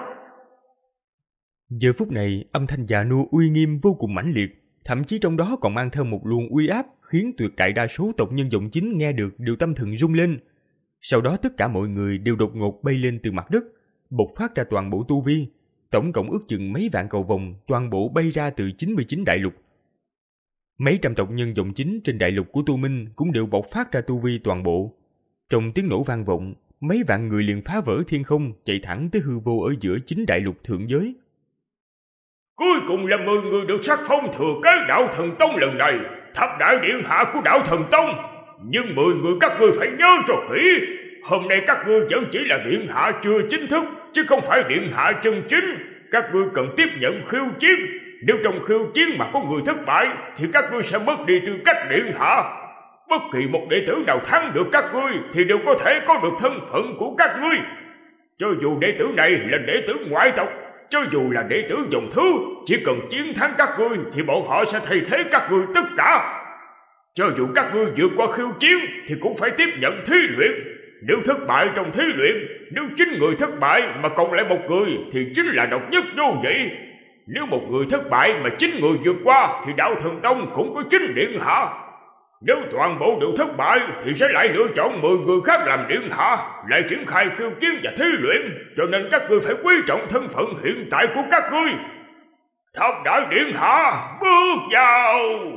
Giờ phút này, âm thanh già nua uy nghiêm vô cùng mãnh liệt, thậm chí trong đó còn mang theo một luồng uy áp, khiến tuyệt đại đa số tộc nhân dòng chính nghe được đều tâm thần rung lên. Sau đó tất cả mọi người đều đột ngột bay lên từ mặt đất, bộc phát ra toàn bộ tu vi. Tổng cộng ước chừng mấy vạn cầu vồng toàn bộ bay ra từ chín mươi chín đại lục. Mấy trăm tộc nhân dòng chính trên đại lục của Tu Minh cũng đều bộc phát ra tu vi toàn bộ. Trong tiếng nổ vang vọng, mấy vạn người liền phá vỡ thiên không, chạy thẳng tới hư vô ở giữa chín đại lục thượng giới. Cuối cùng là mười người được sắc phong thừa kế Đạo Thần Tông lần này, thập đại điện hạ của Đạo Thần Tông. Nhưng mười người các ngươi phải nhớ cho kỹ, hôm nay các ngươi vẫn chỉ là điện hạ chưa chính thức, chứ không phải điện hạ chân chính. Các ngươi cần tiếp nhận khiêu chiến. Nếu trong khiêu chiến mà có người thất bại, thì các ngươi sẽ mất đi tư cách điện hạ. Bất kỳ một đệ tử nào thắng được các ngươi thì đều có thể có được thân phận của các ngươi. Cho dù đệ tử này là đệ tử ngoại tộc, cho dù là đệ tử dòng thứ, chỉ cần chiến thắng các ngươi thì bọn họ sẽ thay thế các ngươi tất cả. Cho dù các ngươi vượt qua khiêu chiến thì cũng phải tiếp nhận thí luyện. Nếu thất bại trong thí luyện, nếu chín người thất bại mà còn lại một người thì chính là độc nhất vô nhị. Nếu một người thất bại mà chín người vượt qua thì Đạo Thần Tông cũng có chín điện hạ. Nếu toàn bộ đều thất bại thì sẽ lại lựa chọn mười người khác làm điện hạ, lại triển khai khiêu chiến và thí luyện. Cho nên các ngươi phải quý trọng thân phận hiện tại của các ngươi. Thập đại điện hạ, bước vào!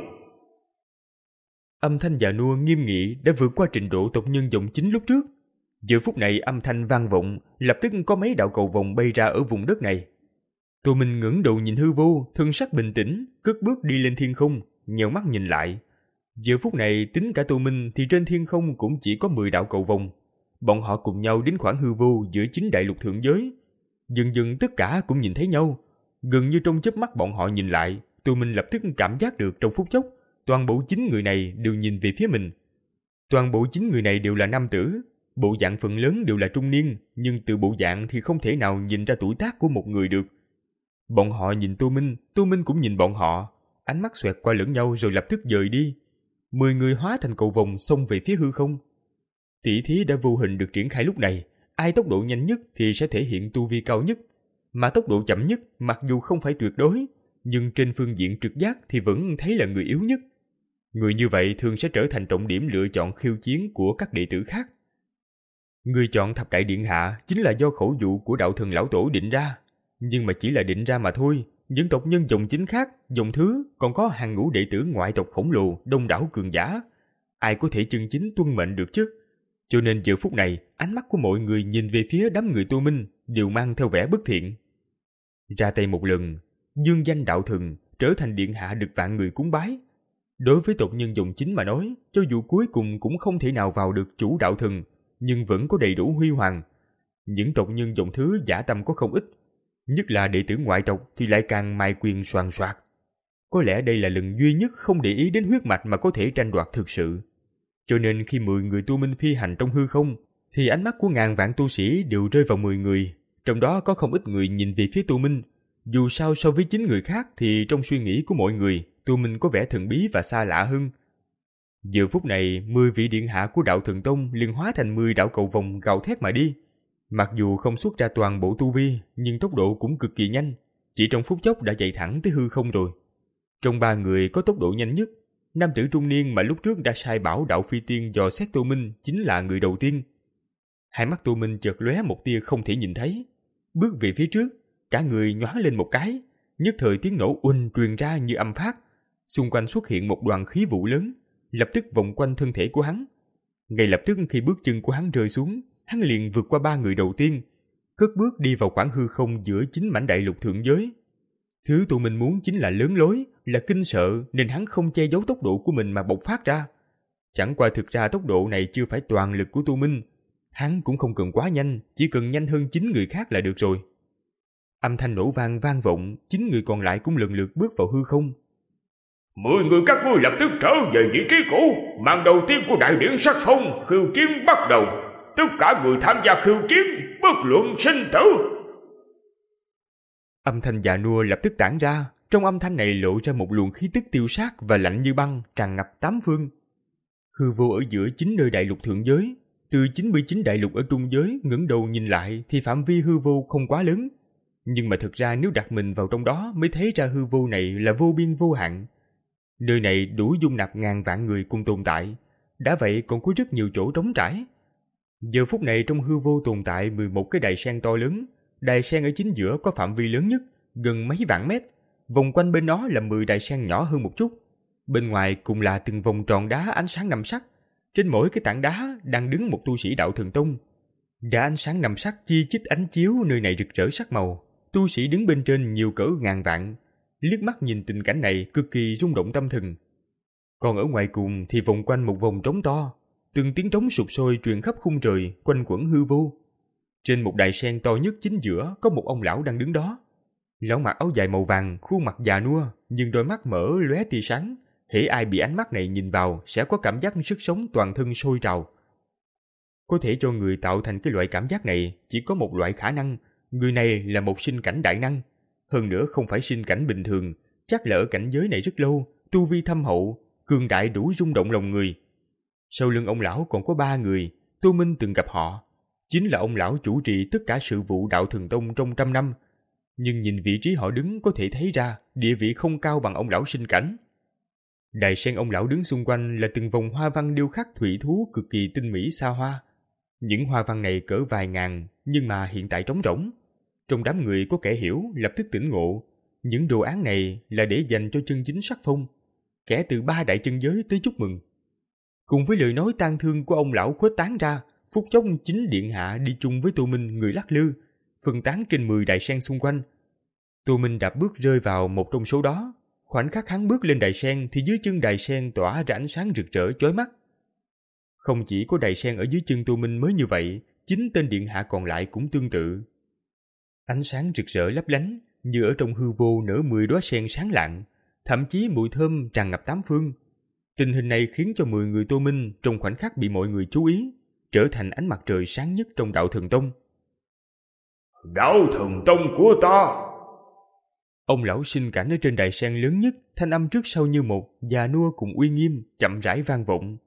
Âm thanh già nua nghiêm nghị đã vượt qua trình độ tộc nhân dòng chính lúc trước. Giờ phút này âm thanh vang vọng, lập tức có mấy đạo cầu vồng bay ra ở vùng đất này. Tô Minh ngẩng đầu nhìn hư vô, thân sắc bình tĩnh, cất bước đi lên thiên không, nheo mắt nhìn lại. Giờ phút này tính cả Tô Minh thì trên thiên không cũng chỉ có mười đạo cầu vồng. Bọn họ cùng nhau đến khoảng hư vô giữa chín đại lục thượng giới. Dần dần tất cả cũng nhìn thấy nhau. Gần như trong chớp mắt bọn họ nhìn lại, Tô Minh lập tức cảm giác được trong phút chốc, toàn bộ chín người này đều nhìn về phía mình. Toàn bộ chín người này đều là nam tử, bộ dạng phần lớn đều là trung niên, nhưng từ bộ dạng thì không thể nào nhìn ra tuổi tác của một người được. Bọn họ nhìn Tô Minh, Tô Minh cũng nhìn bọn họ, ánh mắt xoẹt qua lẫn nhau rồi lập tức dời đi. Mười người hóa thành cầu vồng xông về phía hư không. Tỷ thí đã vô hình được triển khai lúc này, ai tốc độ nhanh nhất thì sẽ thể hiện tu vi cao nhất, mà tốc độ chậm nhất mặc dù không phải tuyệt đối, nhưng trên phương diện trực giác thì vẫn thấy là người yếu nhất. Người như vậy thường sẽ trở thành trọng điểm lựa chọn khiêu chiến của các đệ tử khác. Người chọn thập đại điện hạ chính là do khẩu dụ của đạo thần lão tổ định ra, nhưng mà chỉ là định ra mà thôi. Những tộc nhân dòng chính khác, dòng thứ còn có hàng ngũ đệ tử ngoại tộc khổng lồ, đông đảo cường giả, ai có thể chân chính tuân mệnh được chứ? Cho nên giờ phút này, ánh mắt của mọi người nhìn về phía đám người Tô Minh đều mang theo vẻ bất thiện. Ra tay một lần, dương danh đạo thần, trở thành điện hạ được vạn người cúng bái. Đối với tộc nhân dòng chính mà nói, cho dù cuối cùng cũng không thể nào vào được chủ đạo thần, nhưng vẫn có đầy đủ huy hoàng. Những tộc nhân dòng thứ giả tâm có không ít, nhất là đệ tử ngoại tộc thì lại càng mai quyền soàn soạt. Có lẽ đây là lần duy nhất không để ý đến huyết mạch mà có thể tranh đoạt thực sự. Cho nên khi mười người tu minh phi hành trong hư không, thì ánh mắt của ngàn vạn tu sĩ đều rơi vào mười người, trong đó có không ít người nhìn về phía Tu Minh. Dù sao so với chín người khác thì trong suy nghĩ của mọi người, Tu Minh có vẻ thần bí và xa lạ hơn. Giờ phút này, mười vị điện hạ của đạo Thần Tông liền hóa thành mười đạo cầu vồng gào thét mà đi. Mặc dù không xuất ra toàn bộ tu vi, nhưng tốc độ cũng cực kỳ nhanh, chỉ trong phút chốc đã chạy thẳng tới hư không rồi. Trong ba người có tốc độ nhanh nhất, nam tử trung niên mà lúc trước đã sai bảo đạo phi tiên dò xét Tô Minh chính là người đầu tiên. Hai mắt Tô Minh chợt lóe một tia không thể nhìn thấy, bước về phía trước, cả người nhoáng lên một cái, nhất thời tiếng nổ uỳnh truyền ra như âm phát, xung quanh xuất hiện một đoàn khí vụ lớn, lập tức vòng quanh thân thể của hắn. Ngay lập tức khi bước chân của hắn rơi xuống, hắn liền vượt qua ba người đầu tiên, cất bước đi vào khoảng hư không giữa chính mảnh đại lục thượng giới. Thứ Tô Minh muốn chính là lớn lối, là kinh sợ, nên hắn không che giấu tốc độ của mình mà bộc phát ra. Chẳng qua thực ra tốc độ này chưa phải toàn lực của Tô Minh, hắn cũng không cần quá nhanh, chỉ cần nhanh hơn chín người khác là được rồi. Âm thanh nổ vang vang vọng, chín người còn lại cũng lần lượt bước vào hư không. Mười người các ngươi lập tức trở về vị trí cũ, màn đầu tiên của đại điển sắc phong khiêu chiến bắt đầu. Tất cả người tham gia khiêu chiến, bất luận sinh tử. Âm thanh già nua lập tức tản ra, trong âm thanh này lộ ra một luồng khí tức tiêu sát và lạnh như băng tràn ngập tám phương. Hư vô ở giữa chín nơi đại lục thượng giới, từ chín mươi chín đại lục ở trung giới ngẩng đầu nhìn lại thì phạm vi hư vô không quá lớn, nhưng mà thực ra nếu đặt mình vào trong đó mới thấy ra hư vô này là vô biên vô hạn. Nơi này đủ dung nạp ngàn vạn người cùng tồn tại, đã vậy còn có rất nhiều chỗ trống trải. Giờ phút này trong hư vô tồn tại mười một cái đài sen to lớn, đài sen ở chính giữa có phạm vi lớn nhất, gần mấy vạn mét, vòng quanh bên nó là mười đài sen nhỏ hơn một chút. Bên ngoài cùng là từng vòng tròn đá ánh sáng năm sắc, trên mỗi cái tảng đá đang đứng một tu sĩ đạo Thần Tông. Đá ánh sáng năm sắc chi chít ánh chiếu nơi này rực rỡ sắc màu, tu sĩ đứng bên trên nhiều cỡ ngàn vạn, liếc mắt nhìn tình cảnh này cực kỳ rung động tâm thần. Còn ở ngoài cùng thì vòng quanh một vòng trống to, từng tiếng trống sụp sôi truyền khắp khung trời, quanh quẩn hư vô. Trên một đài sen to nhất chính giữa có một ông lão đang đứng đó. Lão mặc áo dài màu vàng, khuôn mặt già nua, nhưng đôi mắt mở lóe tia sáng. Hễ ai bị ánh mắt này nhìn vào sẽ có cảm giác sức sống toàn thân sôi trào. Có thể cho người tạo thành cái loại cảm giác này chỉ có một loại khả năng, người này là một sinh cảnh đại năng. Hơn nữa không phải sinh cảnh bình thường, chắc là ở cảnh giới này rất lâu, tu vi thâm hậu, cường đại đủ rung động lòng người. Sau lưng ông lão còn có ba người, Tô Minh từng gặp họ. Chính là ông lão chủ trì tất cả sự vụ đạo Thần Tông trong trăm năm. Nhưng nhìn vị trí họ đứng có thể thấy ra địa vị không cao bằng ông lão sinh cảnh. Đài sen ông lão đứng xung quanh là từng vòng hoa văn điêu khắc thủy thú cực kỳ tinh mỹ xa hoa. Những hoa văn này cỡ vài ngàn, nhưng mà hiện tại trống rỗng. Trong đám người có kẻ hiểu lập tức tỉnh ngộ, những đồ án này là để dành cho chân chính sắc phong, kẻ từ ba đại chân giới tới chúc mừng. Cùng với lời nói tang thương của ông lão khuếch tán ra, phút chốc chính điện hạ đi chung với Tô Minh người lắc lư, phân tán trên mười đài sen xung quanh. Tô Minh đạp bước rơi vào một trong số đó. Khoảnh khắc hắn bước lên đài sen thì dưới chân đài sen tỏa ra ánh sáng rực rỡ chói mắt. Không chỉ có đài sen ở dưới chân Tô Minh mới như vậy, chính tên điện hạ còn lại cũng tương tự. Ánh sáng rực rỡ lấp lánh, như ở trong hư vô nở mười đóa sen sáng lạng, thậm chí mùi thơm tràn ngập tám phương. Tình hình này khiến cho mười người Tô Minh trong khoảnh khắc bị mọi người chú ý, trở thành ánh mặt trời sáng nhất trong đạo Thần Tông. Đạo Thần Tông của ta! Ông lão sinh cảnh ở trên đài sen lớn nhất, thanh âm trước sau như một, già nua cùng uy nghiêm, chậm rãi vang vọng.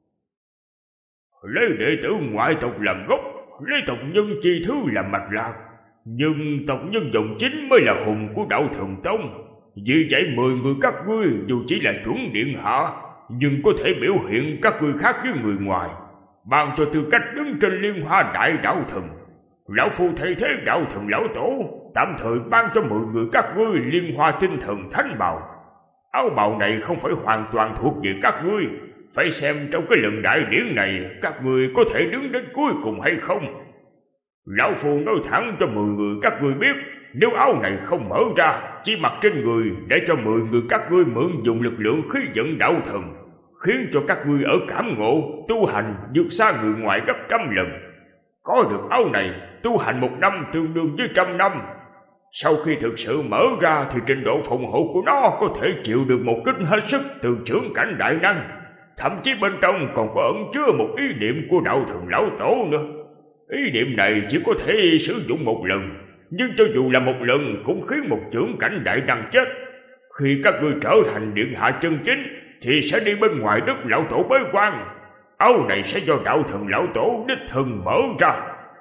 Lấy đệ tử ngoại tộc làm gốc, lấy tộc nhân chi thứ làm mạch lạc, nhưng tộc nhân dòng chính mới là hùng của đạo Thần Tông. Vì vậy mười người các ngươi dù chỉ là chuẩn điện hạ, nhưng có thể biểu hiện các ngươi khác với người ngoài, ban cho tư cách đứng trên liên hoa đại đạo thần. Lão phu thay thế đạo thần lão tổ, tạm thời ban cho mười người các ngươi liên hoa tinh thần thánh bào. Áo bào này không phải hoàn toàn thuộc về các ngươi, phải xem trong cái lần đại điển này các ngươi có thể đứng đến cuối cùng hay không. Lão phu nói thẳng cho mười người các ngươi biết, nếu áo này không mở ra, chỉ mặc trên người để cho mười người các ngươi mượn dùng lực lượng khí vận đạo thần, khiến cho các ngươi ở cảm ngộ tu hành vượt xa người ngoài gấp trăm lần. Có được áo này, tu hành một năm tương đương với trăm năm. Sau khi thực sự mở ra thì trình độ phòng hộ của nó có thể chịu được một kích hết sức từ trưởng cảnh đại năng. Thậm chí bên trong còn có ẩn chứa một ý niệm của đạo thần lão tổ nữa. Ý niệm này chỉ có thể sử dụng một lần, nhưng cho dù là một lần cũng khiến một trưởng cảnh đại năng chết. Khi các ngươi trở thành điện hạ chân chính thì sẽ đi bên ngoài đất lão tổ bế quan. Áo này sẽ do đạo thần lão tổ đích thân mở ra.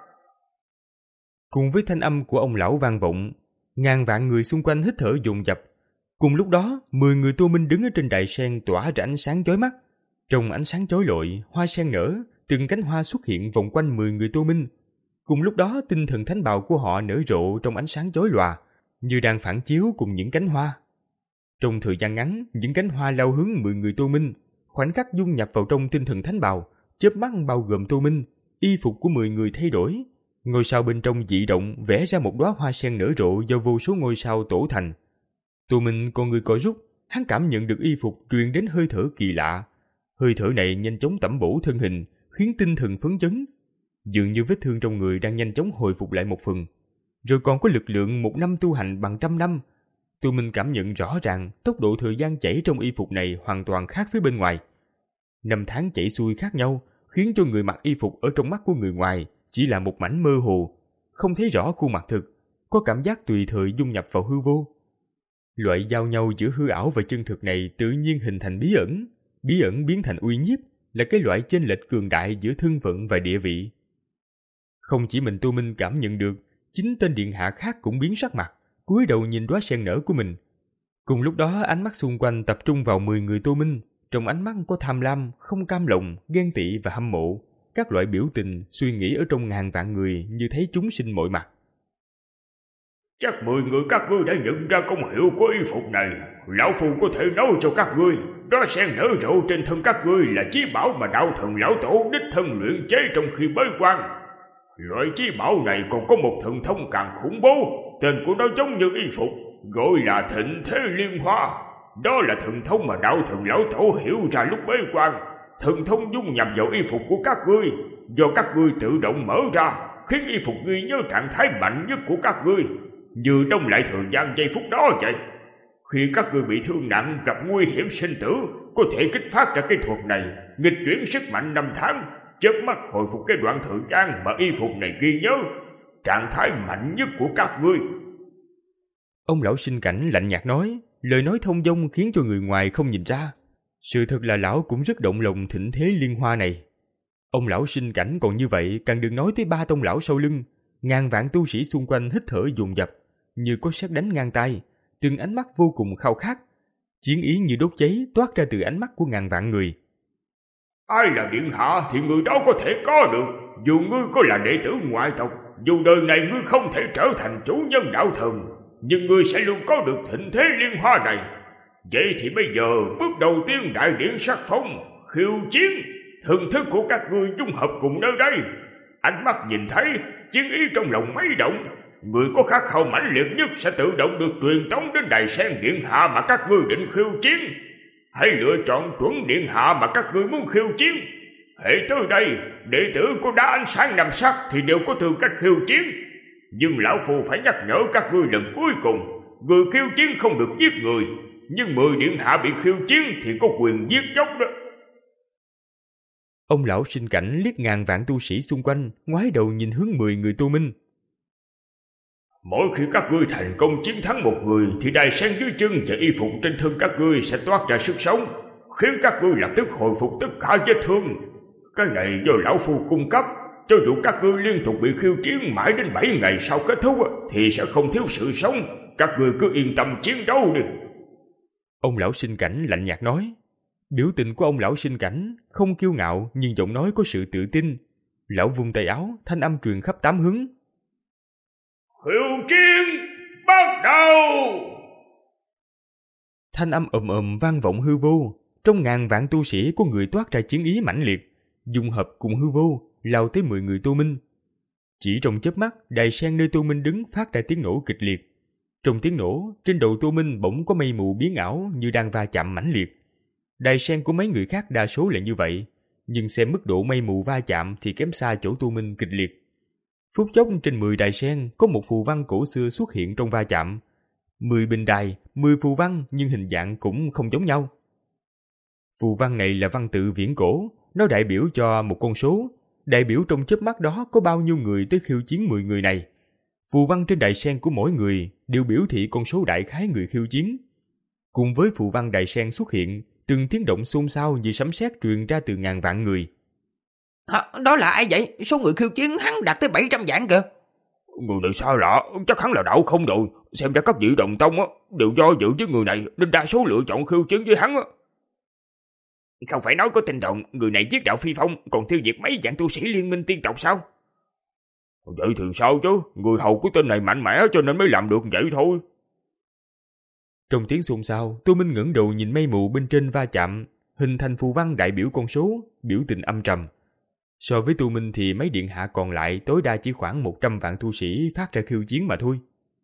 Cùng với thanh âm của ông lão vang vọng, ngàn vạn người xung quanh hít thở dồn dập. Cùng lúc đó, mười người Tô Minh đứng ở trên đại sen tỏa ra ánh sáng chói mắt. Trong ánh sáng chói lọi, hoa sen nở, từng cánh hoa xuất hiện vòng quanh mười người Tô Minh. Cùng lúc đó, tinh thần thánh bào của họ nở rộ trong ánh sáng chói lòa, như đang phản chiếu cùng những cánh hoa. Trong thời gian ngắn, những cánh hoa lao hướng mười người Tô Minh, khoảnh khắc dung nhập vào trong tinh thần thánh bào, chớp mắt bao gồm Tô Minh. Y phục của mười người thay đổi, ngôi sao bên trong dị động vẽ ra một đóa hoa sen nở rộ do vô số ngôi sao tổ thành. Tô Minh con người co rút, hắn cảm nhận được y phục truyền đến hơi thở kỳ lạ. Hơi thở này nhanh chóng tẩm bổ thân hình, khiến tinh thần phấn chấn, dường như vết thương trong người đang nhanh chóng hồi phục lại một phần. Rồi còn có lực lượng một năm tu hành bằng trăm năm. Tô Minh cảm nhận rõ ràng tốc độ thời gian chảy trong y phục này hoàn toàn khác với bên ngoài. Năm tháng chảy xuôi khác nhau, khiến cho người mặc y phục ở trong mắt của người ngoài chỉ là một mảnh mơ hồ, không thấy rõ khuôn mặt thực, có cảm giác tùy thời dung nhập vào hư vô. Loại giao nhau giữa hư ảo và chân thực này tự nhiên hình thành bí ẩn, bí ẩn biến thành uy nhiếp, là cái loại chênh lệch cường đại giữa thân phận và địa vị. Không chỉ mình Tô Minh cảm nhận được, chính tên điện hạ khác cũng biến sắc mặt, cúi đầu nhìn đóa sen nở của mình. Cùng lúc đó, ánh mắt xung quanh tập trung vào mười người Tô Minh, trong ánh mắt có tham lam, không cam lòng, ghen tị và hâm mộ. Các loại biểu tình, suy nghĩ ở trong ngàn vạn người như thấy chúng sinh mọi mặt. Chắc mười người các ngươi đã nhận ra công hiệu của y phục này. Lão phu có thể nói cho các ngươi, đó sen nở rộ trên thân các ngươi là chí bảo mà đạo thần lão tổ đích thân luyện chế trong khi bế quan. Loại chí bảo này còn có một thần thông càng khủng bố, tên của nó giống như y phục, gọi là Thịnh Thế Liên Hoa. Đó là thần thông mà đạo thần lão tổ hiểu ra lúc bế quan. Thần thông dung nhập vào y phục của các ngươi, do các ngươi tự động mở ra, khiến y phục ghi nhớ trạng thái mạnh nhất của các ngươi, như đông lại thời gian giây phút đó vậy. Khi các ngươi bị thương nặng, gặp nguy hiểm sinh tử, có thể kích phát ra cái thuật này, nghịch chuyển sức mạnh năm tháng, chớp mắt hồi phục cái đoạn thời gian mà y phục này ghi nhớ, trạng thái mạnh nhất của các ngươi. Ông lão Sinh Cảnh lạnh nhạt nói, lời nói thông dong khiến cho người ngoài không nhìn ra. Sự thật là lão cũng rất động lòng Thịnh Thế Liên Hoa này. Ông lão Sinh Cảnh còn như vậy, càng đừng nói tới ba tông lão sau lưng. Ngàn vạn tu sĩ xung quanh hít thở dồn dập, như có sét đánh ngang tai, từng ánh mắt vô cùng khao khát. Chiến ý như đốt cháy toát ra từ ánh mắt của ngàn vạn người. Ai là điện hạ thì người đó có thể có được. Dù ngươi có là đệ tử ngoại tộc, dù đời này ngươi không thể trở thành chủ nhân đạo thần, nhưng ngươi sẽ luôn có được Thịnh Thế Liên Hoa này. Vậy thì bây giờ bước đầu tiên đại điển sắc phong, khiêu chiến, thần thức của các ngươi dung hợp cùng nơi đây. Ánh mắt nhìn thấy, chiến ý trong lòng mấy động. Người có khát khao mãnh liệt nhất sẽ tự động được truyền tống đến đài sen điện hạ mà các ngươi định khiêu chiến. Hãy lựa chọn chuẩn điện hạ mà các ngươi muốn khiêu chiến. Hệ tới đây, đệ tử có đá ánh sáng năm sắc thì đều có tư cách khiêu chiến. Nhưng lão phu phải nhắc nhở các ngươi lần cuối cùng, người khiêu chiến không được giết người, nhưng mười điện hạ bị khiêu chiến thì có quyền giết chóc đó. Ông lão Sinh Cảnh liếc ngàn vạn tu sĩ xung quanh, ngoái đầu nhìn hướng mười người Tô Minh. Mỗi khi các ngươi thành công chiến thắng một người thì đài sen dưới chân và y phục trên thân các ngươi sẽ toát ra sức sống, khiến các ngươi lập tức hồi phục tất cả vết thương. Cái này do lão phu cung cấp, cho dù các ngươi liên tục bị khiêu chiến mãi đến bảy ngày sau kết thúc thì sẽ không thiếu sự sống. Các ngươi cứ yên tâm chiến đấu đi. Ông lão Sinh Cảnh lạnh nhạt nói. Biểu tình của ông lão Sinh Cảnh không kiêu ngạo nhưng giọng nói có sự tự tin. Lão vung tay áo, thanh âm truyền khắp tám hướng. Khiêu chiến bắt đầu! Thanh âm ầm ầm vang vọng hư vô. Trong ngàn vạn tu sĩ có người toát ra chiến ý mãnh liệt, dung hợp cùng hư vô, lao tới mười người Tô Minh. Chỉ trong chớp mắt, đài sen nơi Tô Minh đứng phát ra tiếng nổ kịch liệt. Trong tiếng nổ, trên đầu Tô Minh bỗng có mây mù biến ảo như đang va chạm mãnh liệt. Đài sen của mấy người khác đa số là như vậy, nhưng xem mức độ mây mù va chạm thì kém xa chỗ Tô Minh kịch liệt. Phút chốc trên mười đài sen có một phù văn cổ xưa xuất hiện trong va chạm. mười bình đài, mười phù văn nhưng hình dạng cũng không giống nhau. Phù văn này là văn tự viễn cổ, nó đại biểu cho một con số, đại biểu trong chớp mắt đó có bao nhiêu người tới khiêu chiến mười người này. Phù văn trên đài sen của mỗi người đều biểu thị con số đại khái người khiêu chiến. Cùng với phù văn đài sen xuất hiện, từng tiếng động xôn xao như sấm sét truyền ra từ ngàn vạn người. À, đó là ai vậy? Số người khiêu chiến hắn đạt tới bảy trăm vạn kìa. Người này sao lạ, chắc hắn là đạo không rồi. Xem ra các vị đồng tông á đều do dự với người này nên đa số lựa chọn khiêu chiến với hắn á. Không phải nói có tin đồn người này giết đạo Phi Phong còn tiêu diệt mấy vạn tu sĩ liên minh tiên tộc sao? Vậy thì sao chứ, người hầu của tên này mạnh mẽ cho nên mới làm được vậy thôi. Trong tiếng xôn xao, Tô Minh ngẩng đầu nhìn mây mù bên trên va chạm, hình thành phù văn đại biểu con số, biểu tình âm trầm. So với Tô Minh thì mấy điện hạ còn lại tối đa chỉ khoảng một trăm vạn tu sĩ phát ra khiêu chiến mà thôi.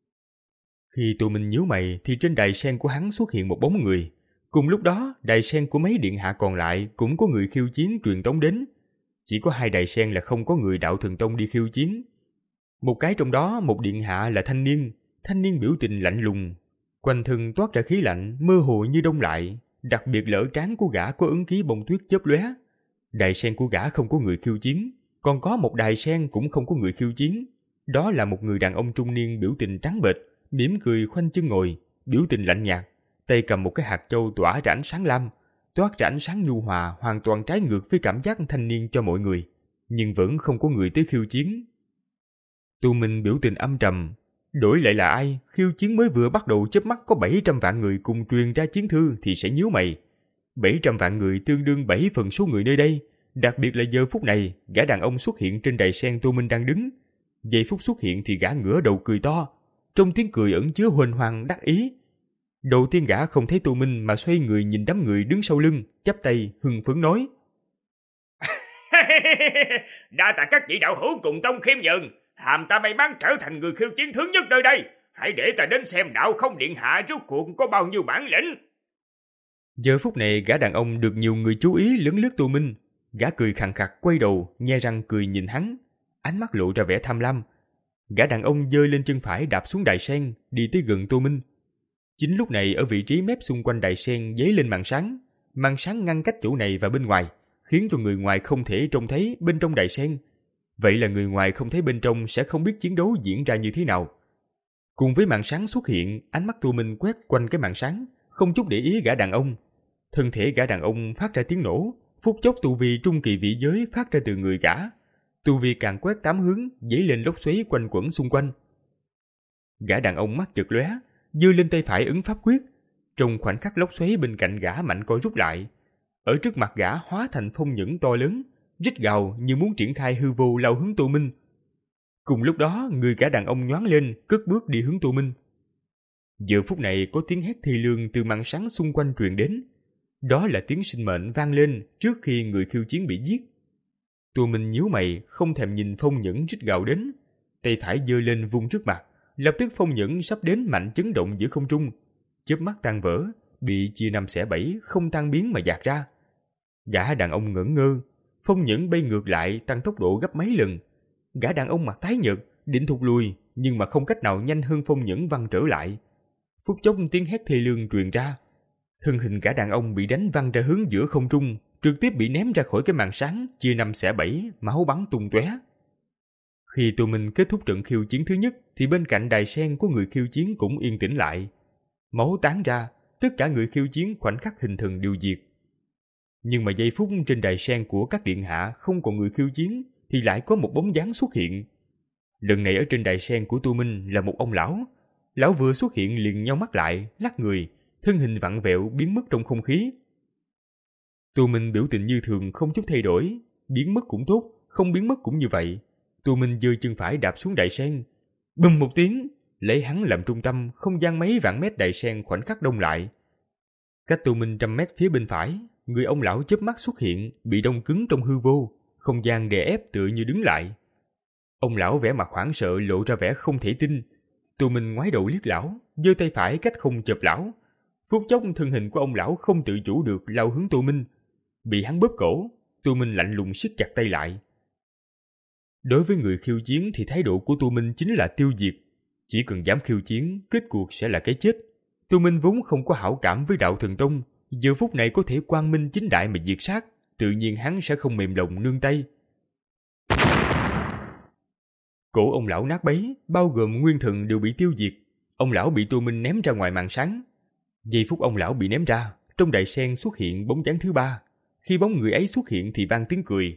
Khi Tô Minh nhíu mày thì trên đài sen của hắn xuất hiện một bóng người. Cùng lúc đó, đài sen của mấy điện hạ còn lại cũng có người khiêu chiến truyền tống đến. Chỉ có hai đài sen là không có người đạo thần tông đi khiêu chiến. Một cái trong đó, một điện hạ là thanh niên, thanh niên biểu tình lạnh lùng. Quanh thân toát ra khí lạnh, mơ hồ như đông lại, đặc biệt lỡ trán của gã có ấn ký bông tuyết chớp lóe. Đài sen của gã không có người khiêu chiến, còn có một đài sen cũng không có người khiêu chiến. Đó là một người đàn ông trung niên biểu tình trắng bệch, mỉm cười khoanh chân ngồi, biểu tình lạnh nhạt, tay cầm một cái hạt châu tỏa ra ánh sáng lam, toát ra ánh sáng nhu hòa hoàn toàn trái ngược với cảm giác thanh niên cho mọi người, nhưng vẫn không có người tới khiêu chiến. Tô Minh biểu tình âm trầm, đổi lại là ai, khiêu chiến mới vừa bắt đầu chớp mắt có bảy trăm vạn người cùng truyền ra chiến thư thì sẽ nhíu mày. bảy trăm vạn người tương đương bảy phần số người nơi đây, đặc biệt là giờ phút này, gã đàn ông xuất hiện trên đài sen Tô Minh đang đứng. Giây phút xuất hiện thì gã ngửa đầu cười to, trong tiếng cười ẩn chứa huênh hoang đắc ý. Đầu tiên gã không thấy Tô Minh mà xoay người nhìn đám người đứng sau lưng, chắp tay hưng phấn nói: đa tạ các vị đạo hữu cùng tông khiêm nhường, hàm ta may mắn trở thành người khiêu chiến thứ nhất nơi đây. Hãy để ta đến xem đạo không điện hạ rốt cuộc có bao nhiêu bản lĩnh. Giờ phút này gã đàn ông được nhiều người chú ý lấn lướt Tô Minh. Gã cười khàn khặt quay đầu, nhe răng cười nhìn hắn, ánh mắt lộ ra vẻ tham lam. Gã đàn ông giơ lên chân phải đạp xuống đài sen, đi tới gần Tô Minh. Chính lúc này ở vị trí mép xung quanh đài sen dấy lên màn sáng, màn sáng ngăn cách chỗ này và bên ngoài, khiến cho người ngoài không thể trông thấy bên trong đài sen. Vậy là người ngoài không thấy bên trong sẽ không biết chiến đấu diễn ra như thế nào. Cùng với màn sáng xuất hiện, ánh mắt Tô Minh quét quanh cái màn sáng, không chút để ý gã đàn ông. Thân thể gã đàn ông phát ra tiếng nổ, phút chốc tu vi trung kỳ vị giới phát ra từ người gã. Tu vi càng quét tám hướng, dấy lên lốc xoáy quanh quẩn xung quanh. Gã đàn ông mắt chợt lóe, giơ lên tay phải ấn pháp quyết. Trong khoảnh khắc lốc xoáy bên cạnh gã mạnh co rút lại, ở trước mặt gã hóa thành phong nhẫn to lớn, rít gào như muốn triển khai hư vô lao hướng Tô Minh. Cùng lúc đó, người gã đàn ông nhoáng lên, cất bước đi hướng Tô Minh. Giờ phút này có tiếng hét thê lương từ màn sáng xung quanh truyền đến. Đó là tiếng sinh mệnh vang lên trước khi người khiêu chiến bị giết. Tô Minh nhíu mày, không thèm nhìn phong nhẫn rít gào đến, tay phải giơ lên vung trước mặt, lập tức phong nhẫn sắp đến mạnh chấn động giữa không trung, chớp mắt tan vỡ, bị chia năm xẻ bảy, không tan biến mà dạt ra. Gã đàn ông ngẩn ngơ, phong nhẫn bay ngược lại tăng tốc độ gấp mấy lần. Gã đàn ông mặt tái nhợt, định thụt lùi, nhưng mà không cách nào nhanh hơn phong nhẫn văng trở lại. Phút chốc tiếng hét thê lương truyền ra, thân hình gã đàn ông bị đánh văng ra hướng giữa không trung, trực tiếp bị ném ra khỏi cái màn sáng, chia năm xẻ bảy, máu bắn tung tóe. Khi Tô Minh kết thúc trận khiêu chiến thứ nhất, thì bên cạnh đài sen của người khiêu chiến cũng yên tĩnh lại. Máu tán ra, tất cả người khiêu chiến khoảnh khắc hình thần đều diệt. Nhưng mà giây phút trên đài sen của các điện hạ không còn người khiêu chiến, thì lại có một bóng dáng xuất hiện. Lần này ở trên đài sen của Tô Minh là một ông lão. Lão vừa xuất hiện liền nheo mắt lại, lắc người, thân hình vặn vẹo biến mất trong không khí. Tô Minh biểu tình như thường không chút thay đổi, biến mất cũng tốt, không biến mất cũng như vậy. Tô Minh giơ chân phải đạp xuống đài sen, bùm một tiếng, lấy hắn làm trung tâm, không gian mấy vạn mét đài sen khoảnh khắc đông lại. Cách Tô Minh trăm mét phía bên phải, người ông lão chớp mắt xuất hiện, bị đông cứng trong hư vô, không gian đè ép tựa như đứng lại. Ông lão vẻ mặt hoảng sợ lộ ra vẻ không thể tin. Tô Minh ngoái đầu liếc lão, giơ tay phải cách không chộp lão. Phút chốc thân hình của ông lão không tự chủ được lao hướng Tô Minh. Bị hắn bóp cổ, Tô Minh lạnh lùng siết chặt tay lại. Đối với người khiêu chiến thì thái độ của Tô Minh chính là tiêu diệt. Chỉ cần dám khiêu chiến, kết cuộc sẽ là cái chết. Tô Minh vốn không có hảo cảm với Đạo Thần Tông, giờ phút này có thể quang minh chính đại mà diệt sát, tự nhiên hắn sẽ không mềm lòng nương tay. Cổ ông lão nát bấy, bao gồm nguyên thần đều bị tiêu diệt. Ông lão bị Tô Minh ném ra ngoài màn sáng. Giây phút ông lão bị ném ra, trong đài sen xuất hiện bóng dáng thứ ba. Khi bóng người ấy xuất hiện thì vang tiếng cười.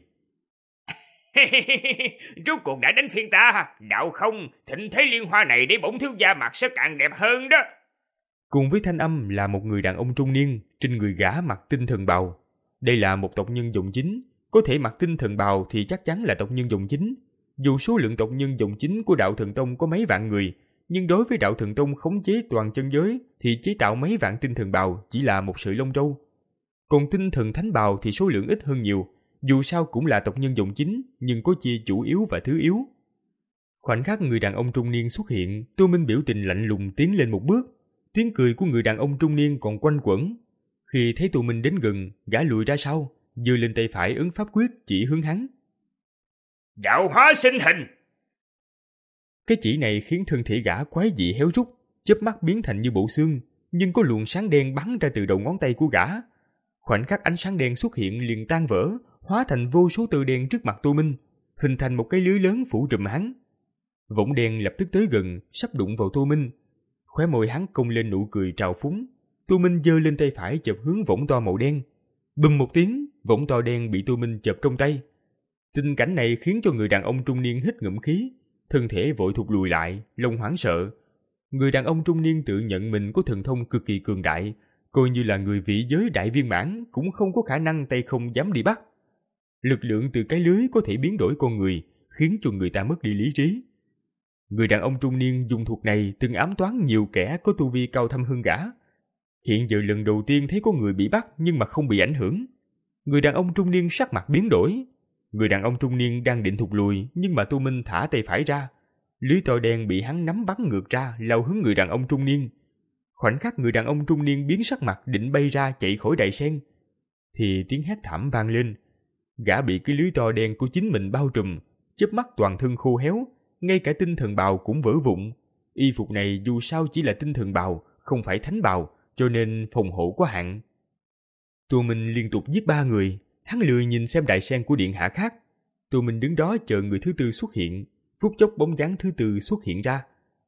Rốt cuộc đã đến phiên ta, đạo không, thịnh thế liên hoa này để bổn thiếu gia mặt sẽ càng đẹp hơn đó. Cùng với thanh âm là một người đàn ông trung niên, trên người gã mặc tinh thần bào. Đây là một tộc nhân dòng chính, có thể mặc tinh thần bào thì chắc chắn là tộc nhân dòng chính. Dù số lượng tộc nhân dòng chính của Đạo Thần Tông có mấy vạn người, nhưng đối với Đạo Thần Tông khống chế toàn chân giới thì chế tạo mấy vạn tinh thần bào chỉ là một sợi lông trâu. Còn tinh thần thánh bào thì số lượng ít hơn nhiều, dù sao cũng là tộc nhân dòng chính, nhưng có chia chủ yếu và thứ yếu. Khoảnh khắc người đàn ông trung niên xuất hiện, Tô Minh biểu tình lạnh lùng tiến lên một bước. Tiếng cười của người đàn ông trung niên còn quanh quẩn. Khi thấy Tô Minh đến gần, gã lùi ra sau, giơ lên tay phải ấn pháp quyết chỉ hướng hắn. Đạo hóa sinh hình. Cái chỉ này khiến thân thể gã quái dị héo rút, chớp mắt biến thành như bộ xương, nhưng có luồng sáng đen bắn ra từ đầu ngón tay của gã. Khoảnh khắc ánh sáng đen xuất hiện liền tan vỡ, hóa thành vô số tơ đen trước mặt Tô Minh, hình thành một cái lưới lớn phủ trùm hắn. Võng đen lập tức tới gần, sắp đụng vào Tô Minh. Khóe môi hắn cong lên nụ cười trào phúng. Tô Minh giơ lên tay phải chộp hướng võng to màu đen. Bùm một tiếng, võng to đen bị Tô Minh chộp trong tay. Tình cảnh này khiến cho người đàn ông trung niên hít ngụm khí, thân thể vội thụt lùi lại, lòng hoảng sợ. Người đàn ông trung niên tự nhận mình có thần thông cực kỳ cường đại, coi như là người vị giới đại viên mãn cũng không có khả năng tay không dám đi bắt. Lực lượng từ cái lưới có thể biến đổi con người, khiến cho người ta mất đi lý trí. Người đàn ông trung niên dùng thuật này từng ám toán nhiều kẻ có tu vi cao thâm hơn gã. Hiện giờ lần đầu tiên thấy có người bị bắt nhưng mà không bị ảnh hưởng. Người đàn ông trung niên sắc mặt biến đổi. Người đàn ông trung niên đang định thụt lùi, nhưng mà Tô Minh thả tay phải ra. Lưới to đen bị hắn nắm bắn ngược ra, lao hướng người đàn ông trung niên. Khoảnh khắc người đàn ông trung niên biến sắc mặt định bay ra chạy khỏi đài sen, thì tiếng hét thảm vang lên. Gã bị cái lưới to đen của chính mình bao trùm, chớp mắt toàn thân khô héo, ngay cả tinh thần bào cũng vỡ vụn. Y phục này dù sao chỉ là tinh thần bào, không phải thánh bào, cho nên phòng hộ có hạn. Tô Minh liên tục giết ba người, hắn lười nhìn xem đại sen của điện hạ khác. Tô Minh đứng đó chờ người thứ tư xuất hiện, phút chốc bóng dáng thứ tư xuất hiện ra.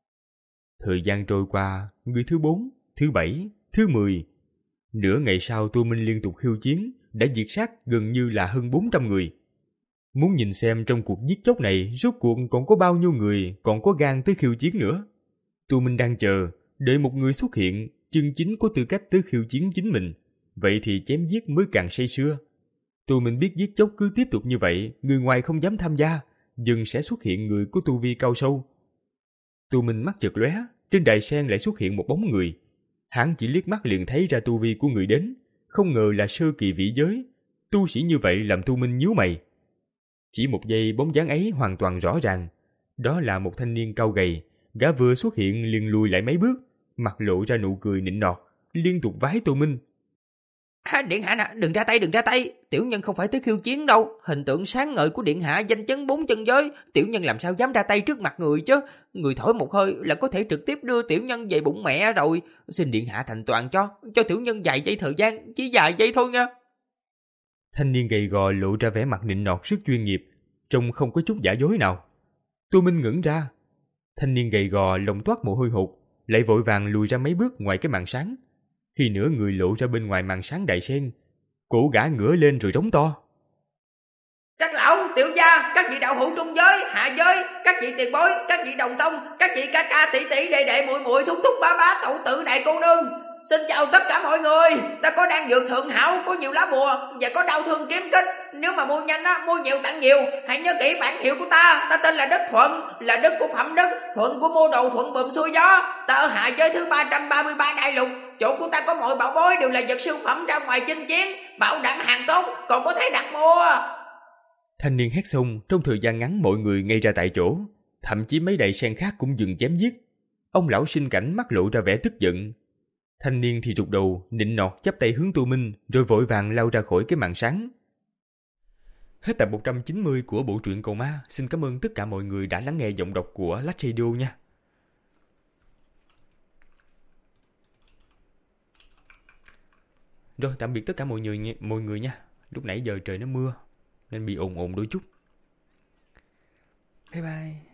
Thời gian trôi qua, người thứ bốn, thứ bảy, thứ mười. Nửa ngày sau Tô Minh liên tục khiêu chiến, đã diệt sát gần như là hơn bốn trăm người. Muốn nhìn xem trong cuộc giết chóc này rốt cuộc còn có bao nhiêu người còn có gan tới khiêu chiến nữa. Tô Minh đang chờ, đợi một người xuất hiện, chân chính có tư cách tới khiêu chiến chính mình. Vậy thì chém giết mới càng say sưa. Tô Minh biết giết chóc cứ tiếp tục như vậy, người ngoài không dám tham gia, dần sẽ xuất hiện người có tu vi cao sâu. Tô Minh mắt chợt lóe, trên đài sen lại xuất hiện một bóng người. Hắn chỉ liếc mắt liền thấy ra tu vi của người đến, không ngờ là sơ kỳ vĩ giới. Tu sĩ như vậy làm Tô Minh nhíu mày. Chỉ một giây bóng dáng ấy hoàn toàn rõ ràng. Đó là một thanh niên cao gầy, gã vừa xuất hiện liền lùi lại mấy bước, mặt lộ ra nụ cười nịnh nọt, liên tục vái Tô Minh. À, điện hạ nè, đừng ra tay, đừng ra tay. Tiểu nhân không phải tới khiêu chiến đâu. Hình tượng sáng ngời của điện hạ danh chấn bốn chân giới. Tiểu nhân làm sao dám ra tay trước mặt người chứ. Người thổi một hơi là có thể trực tiếp đưa tiểu nhân về bụng mẹ rồi. Xin điện hạ thành toàn cho. Cho tiểu nhân vài giây thời gian, chỉ vài giây thôi nha. Thanh niên gầy gò lộ ra vẻ mặt nịnh nọt rất chuyên nghiệp, trông không có chút giả dối nào. Tô Minh ngẩn ra. Thanh niên gầy gò lòng toát mồ hôi hột, lại vội vàng lùi ra mấy bước ngoài cái màn sáng. Khi nửa người lộ ra bên ngoài màn sáng đại sen, cổ gã ngửa lên rồi rống to. Các lão, tiểu gia, các vị đạo hữu trung giới, hạ giới, các vị tiền bối, các vị đồng tông, các vị ca ca tỷ tỷ đệ đệ muội muội thúc thúc bá bá tẩu tử đại cô nương, Xin chào tất cả mọi người, ta có đan dược thượng hảo, có nhiều lá bùa và có đau thương kiếm kích. Nếu mà mua nhanh á, mua nhiều tặng nhiều. Hãy nhớ kỹ bản hiệu của ta, ta tên là Đức Thuận, là đức của Phẩm Đức, thuận của mua đồ, thuận bùm xuôi gió. Ta ở hạ giới thứ ba trăm ba mươi ba đại lục, chỗ của ta có mọi bảo bối đều là vật siêu phẩm ra ngoài chinh chiến, bảo đảm hàng tốt, còn có thể đặt mua. Thanh niên hét xong, trong thời gian ngắn mọi người ngay ra tại chỗ, thậm chí mấy đại sen khác cũng dừng chém giết. Ông lão sinh cảnh mắt lộ ra vẻ tức giận. Thanh niên thì rụt đầu, nịnh nọt chắp tay hướng Tô Minh, rồi vội vàng lao ra khỏi cái màn sáng. Hết tập một trăm chín mươi của bộ truyện Cầu Ma. Xin cảm ơn tất cả mọi người đã lắng nghe giọng đọc của Lách Radio nha. Rồi, tạm biệt tất cả mọi người, mọi người nha. Lúc nãy giờ trời nó mưa, nên bị ồn ồn đôi chút. Bye bye.